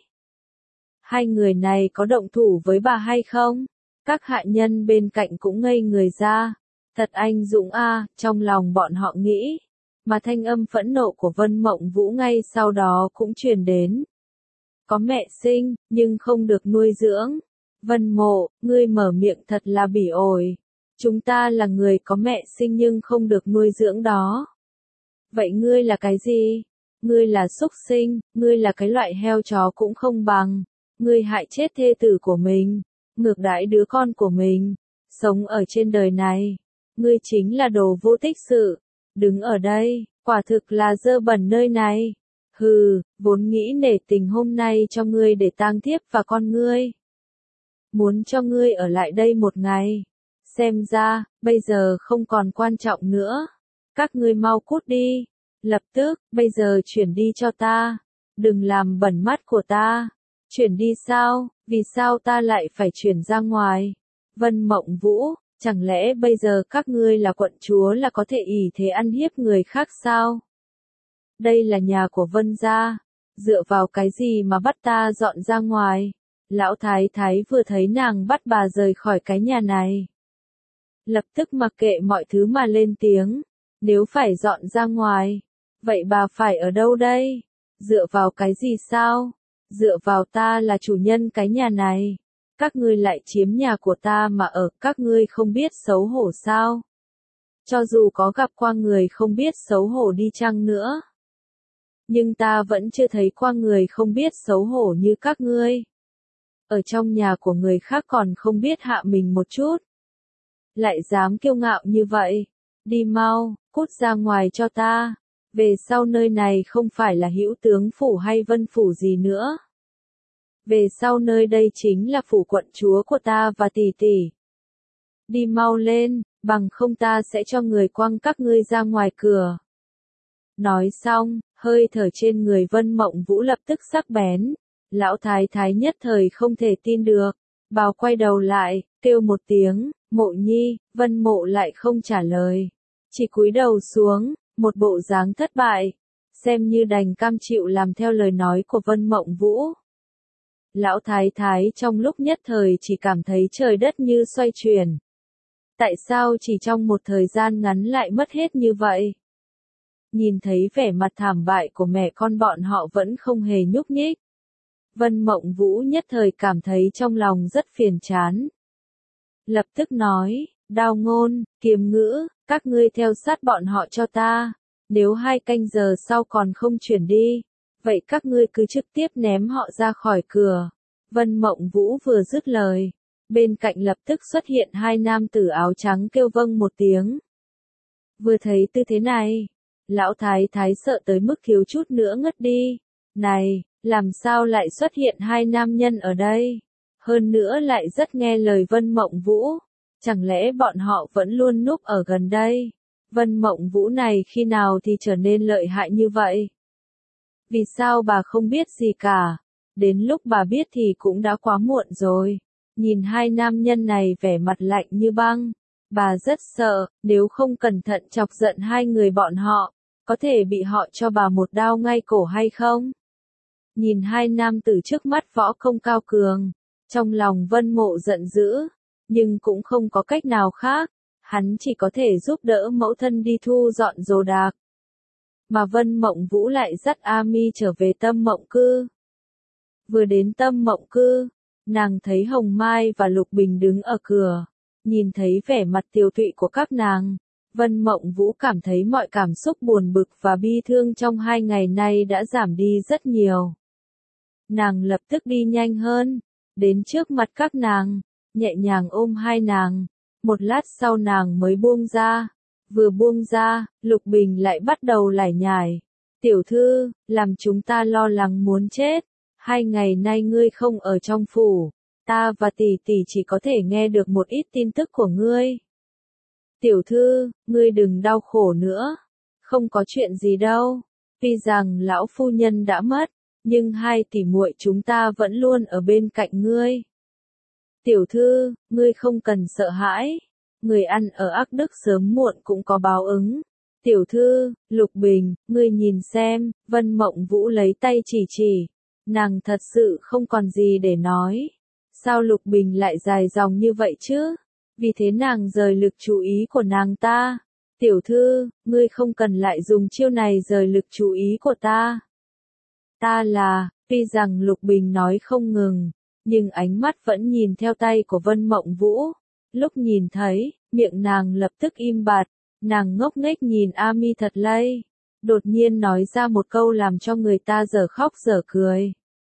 Hai người này có động thủ với bà hay không? Các hạ nhân bên cạnh cũng ngây người ra. Thật anh dũng a, à, trong lòng bọn họ nghĩ. Mà thanh âm phẫn nộ của Vân Mộng Vũ ngay sau đó cũng truyền đến. Có mẹ sinh, nhưng không được nuôi dưỡng. Vân Mộ, ngươi mở miệng thật là bỉ ổi. Chúng ta là người có mẹ sinh nhưng không được nuôi dưỡng đó. Vậy ngươi là cái gì? Ngươi là súc sinh, ngươi là cái loại heo chó cũng không bằng. Ngươi hại chết thê tử của mình, ngược đãi đứa con của mình, sống ở trên đời này. Ngươi chính là đồ vô tích sự. Đứng ở đây, quả thực là dơ bẩn nơi này. Hừ, vốn nghĩ nể tình hôm nay cho ngươi để tang thiếp và con ngươi. Muốn cho ngươi ở lại đây một ngày. Xem ra, bây giờ không còn quan trọng nữa. Các ngươi mau cút đi. Lập tức, bây giờ chuyển đi cho ta. Đừng làm bẩn mắt của ta. Chuyển đi sao? Vì sao ta lại phải chuyển ra ngoài? Vân Mộng Vũ, chẳng lẽ bây giờ các ngươi là quận chúa là có thể ỷ thế ăn hiếp người khác sao? Đây là nhà của Vân gia. Dựa vào cái gì mà bắt ta dọn ra ngoài? Lão thái thái vừa thấy nàng bắt bà rời khỏi cái nhà này, lập tức mặc kệ mọi thứ mà lên tiếng. Nếu phải dọn ra ngoài, vậy bà phải ở đâu đây? Dựa vào cái gì sao? Dựa vào ta là chủ nhân cái nhà này. Các ngươi lại chiếm nhà của ta mà ở, các ngươi không biết xấu hổ sao? Cho dù có gặp qua người không biết xấu hổ đi chăng nữa, nhưng ta vẫn chưa thấy qua người không biết xấu hổ như các ngươi. Ở trong nhà của người khác còn không biết hạ mình một chút. Lại dám kiêu ngạo như vậy. Đi mau, cút ra ngoài cho ta. Về sau nơi này không phải là Hữu Tướng Phủ hay Vân Phủ gì nữa. Về sau nơi đây chính là phủ quận chúa của ta và tỷ tỷ. Đi mau lên, bằng không ta sẽ cho người quăng các ngươi ra ngoài cửa. Nói xong, hơi thở trên người Vân Mộng Vũ lập tức sắc bén. Lão thái thái nhất thời không thể tin được. Bà quay đầu lại, kêu một tiếng, Mộ Nhi. Vân Mộ lại không trả lời. Chỉ cúi đầu xuống, một bộ dáng thất bại. Xem như đành cam chịu làm theo lời nói của Vân Mộng Vũ. Lão thái thái trong lúc nhất thời chỉ cảm thấy trời đất như xoay chuyển. Tại sao chỉ trong một thời gian ngắn lại mất hết như vậy? Nhìn thấy vẻ mặt thảm bại của mẹ con bọn họ vẫn không hề nhúc nhích. Vân Mộng Vũ nhất thời cảm thấy trong lòng rất phiền chán. Lập tức nói, Đao Ngôn, Kiềm Ngữ, các ngươi theo sát bọn họ cho ta. Nếu hai canh giờ sau còn không chuyển đi, vậy các ngươi cứ trực tiếp ném họ ra khỏi cửa. Vân Mộng Vũ vừa dứt lời, bên cạnh lập tức xuất hiện hai nam tử áo trắng kêu vâng một tiếng. Vừa thấy tư thế này, lão thái thái sợ tới mức thiếu chút nữa ngất đi. Này, làm sao lại xuất hiện hai nam nhân ở đây? Hơn nữa lại rất nghe lời Vân Mộng Vũ. Chẳng lẽ bọn họ vẫn luôn núp ở gần đây? Vân Mộng Vũ này khi nào thì trở nên lợi hại như vậy? Vì sao bà không biết gì cả? Đến lúc bà biết thì cũng đã quá muộn rồi. Nhìn hai nam nhân này vẻ mặt lạnh như băng. Bà rất sợ, nếu không cẩn thận chọc giận hai người bọn họ, có thể bị họ cho bà một đao ngay cổ hay không? Nhìn hai nam tử trước mắt võ công cao cường, trong lòng Vân Mộ giận dữ, nhưng cũng không có cách nào khác, hắn chỉ có thể giúp đỡ mẫu thân đi thu dọn đồ đạc. Mà Vân Mộng Vũ lại dắt A Mi trở về Tâm Mộng Cư. Vừa đến Tâm Mộng Cư, nàng thấy Hồng Mai và Lục Bình đứng ở cửa, nhìn thấy vẻ mặt tiều tụy của các nàng, Vân Mộng Vũ cảm thấy mọi cảm xúc buồn bực và bi thương trong hai ngày nay đã giảm đi rất nhiều. Nàng lập tức đi nhanh hơn, đến trước mặt các nàng, nhẹ nhàng ôm hai nàng, một lát sau nàng mới buông ra. Vừa buông ra, Lục Bình lại bắt đầu lải nhải. Tiểu thư, làm chúng ta lo lắng muốn chết. Hai ngày nay ngươi không ở trong phủ, ta và tỷ tỷ chỉ có thể nghe được một ít tin tức của ngươi. Tiểu thư, ngươi đừng đau khổ nữa. Không có chuyện gì đâu. Tuy rằng lão phu nhân đã mất, nhưng hai tỷ muội chúng ta vẫn luôn ở bên cạnh ngươi. Tiểu thư, ngươi không cần sợ hãi. Người ăn ở ác đức sớm muộn cũng có báo ứng. Tiểu thư, Lục Bình, ngươi nhìn xem. Vân Mộng Vũ lấy tay chỉ chỉ. Nàng thật sự không còn gì để nói. Sao Lục Bình lại dài dòng như vậy chứ? Vì thế nàng rời lực chú ý của nàng ta. Tiểu thư, ngươi không cần lại dùng chiêu này rời lực chú ý của ta. Ta là, tuy rằng Lục Bình nói không ngừng, nhưng ánh mắt vẫn nhìn theo tay của Vân Mộng Vũ. Lúc nhìn thấy, miệng nàng lập tức im bặt, nàng ngốc nghếch nhìn A Mi thật lây. Đột nhiên nói ra một câu làm cho người ta dở khóc dở cười.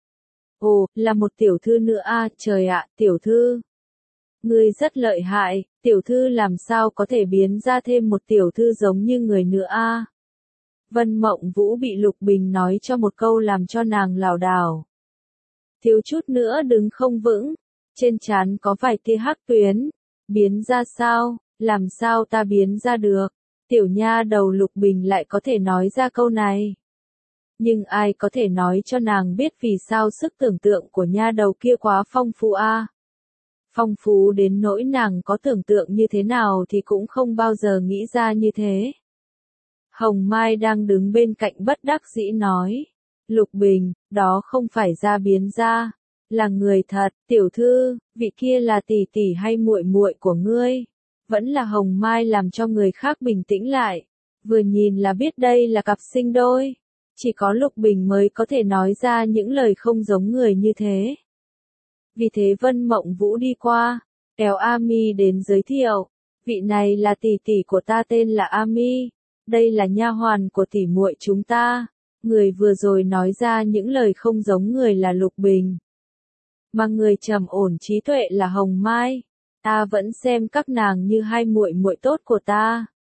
Ồ, là một tiểu thư nữa a, trời ạ, tiểu thư. Ngươi rất lợi hại, tiểu thư làm sao có thể biến ra thêm một tiểu thư giống như người nữa a? Vân Mộng Vũ bị Lục Bình nói cho một câu làm cho nàng lảo đảo. Thiếu chút nữa đứng không vững, trên trán có vài tia hắc tuyến. Biến ra sao, làm sao ta biến ra được? Tiểu nha đầu Lục Bình lại có thể nói ra câu này. Nhưng ai có thể nói cho nàng biết vì sao sức tưởng tượng của nha đầu kia quá phong phú a? À? Phong phú đến nỗi nàng có tưởng tượng như thế nào thì cũng không bao giờ nghĩ ra như thế. Hồng Mai đang đứng bên cạnh bất đắc dĩ nói. Lục Bình, đó không phải ra biến ra, là người thật. Tiểu thư, vị kia là tỷ tỷ hay muội muội của ngươi? Vẫn là Hồng Mai làm cho người khác bình tĩnh lại. Vừa nhìn là biết đây là cặp sinh đôi. Chỉ có Lục Bình mới có thể nói ra những lời không giống người như thế. Vì thế Vân Mộng Vũ đi qua, kéo A Mi đến giới thiệu. Vị này là tỷ tỷ của ta, tên là A Mi. Đây là nha hoàn của tỷ muội chúng ta. Người vừa rồi nói ra những lời không giống người là Lục Bình. Mà người trầm ổn trí tuệ là Hồng Mai. Ta vẫn xem các nàng như hai muội muội tốt của ta.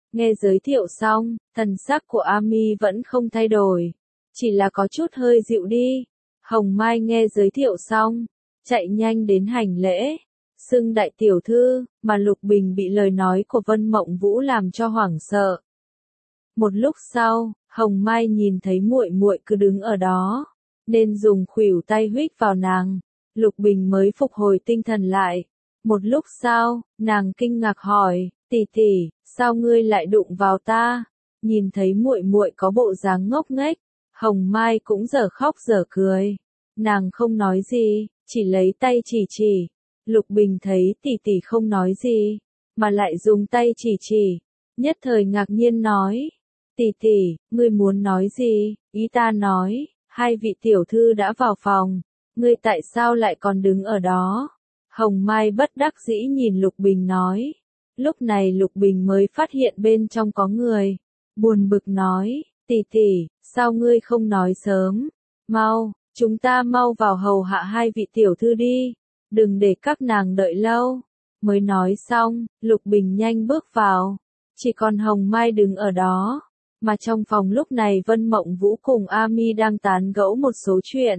Nghe giới thiệu xong, thần sắc của Ami vẫn không thay đổi, chỉ là có chút hơi dịu đi. Hồng Mai nghe giới thiệu xong, chạy nhanh đến hành lễ, xưng đại tiểu thư, mà Lục Bình bị lời nói của Vân Mộng Vũ làm cho hoảng sợ. Một lúc sau, Hồng Mai nhìn thấy muội muội cứ đứng ở đó, nên dùng khuỷu tay huých vào nàng. Lục Bình mới phục hồi tinh thần lại. Một lúc sau, nàng kinh ngạc hỏi, tỷ tỷ, sao ngươi lại đụng vào ta? Nhìn thấy muội muội có bộ dáng ngốc nghếch, Hồng Mai cũng dở khóc dở cười. Nàng không nói gì, chỉ lấy tay chỉ chỉ. Lục Bình thấy tỷ tỷ không nói gì, mà lại dùng tay chỉ chỉ, nhất thời ngạc nhiên nói, tỷ tỷ, ngươi muốn nói gì? Ý ta nói, hai vị tiểu thư đã vào phòng, ngươi tại sao lại còn đứng ở đó? Hồng Mai bất đắc dĩ nhìn Lục Bình nói. Lúc này Lục Bình mới phát hiện bên trong có người, buồn bực nói, tỷ tỷ, sao ngươi không nói sớm? Mau, chúng ta mau vào hầu hạ hai vị tiểu thư đi, đừng để các nàng đợi lâu. Mới nói xong, Lục Bình nhanh bước vào, chỉ còn Hồng Mai đứng ở đó, mà trong phòng lúc này Vân Mộng Vũ cùng Ami đang tán gẫu một số chuyện.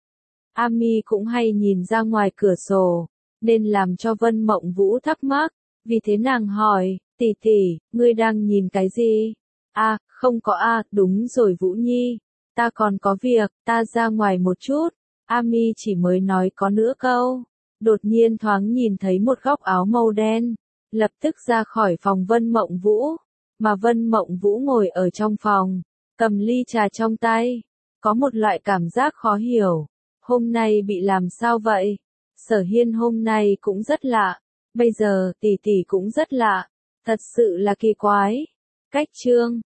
Ami cũng hay nhìn ra ngoài cửa sổ, nên làm cho Vân Mộng Vũ thắc mắc, vì thế nàng hỏi, tỷ tỷ, ngươi đang nhìn cái gì? À, không có à, đúng rồi Vũ Nhi, ta còn có việc, ta ra ngoài một chút. Ami chỉ mới nói có nửa câu, đột nhiên thoáng nhìn thấy một góc áo màu đen, lập tức ra khỏi phòng Vân Mộng Vũ, mà Vân Mộng Vũ ngồi ở trong phòng, cầm ly trà trong tay, có một loại cảm giác khó hiểu, hôm nay bị làm sao vậy? Sở Hiên hôm nay cũng rất lạ, bây giờ tỷ tỷ cũng rất lạ, thật sự là kỳ quái. Cách chương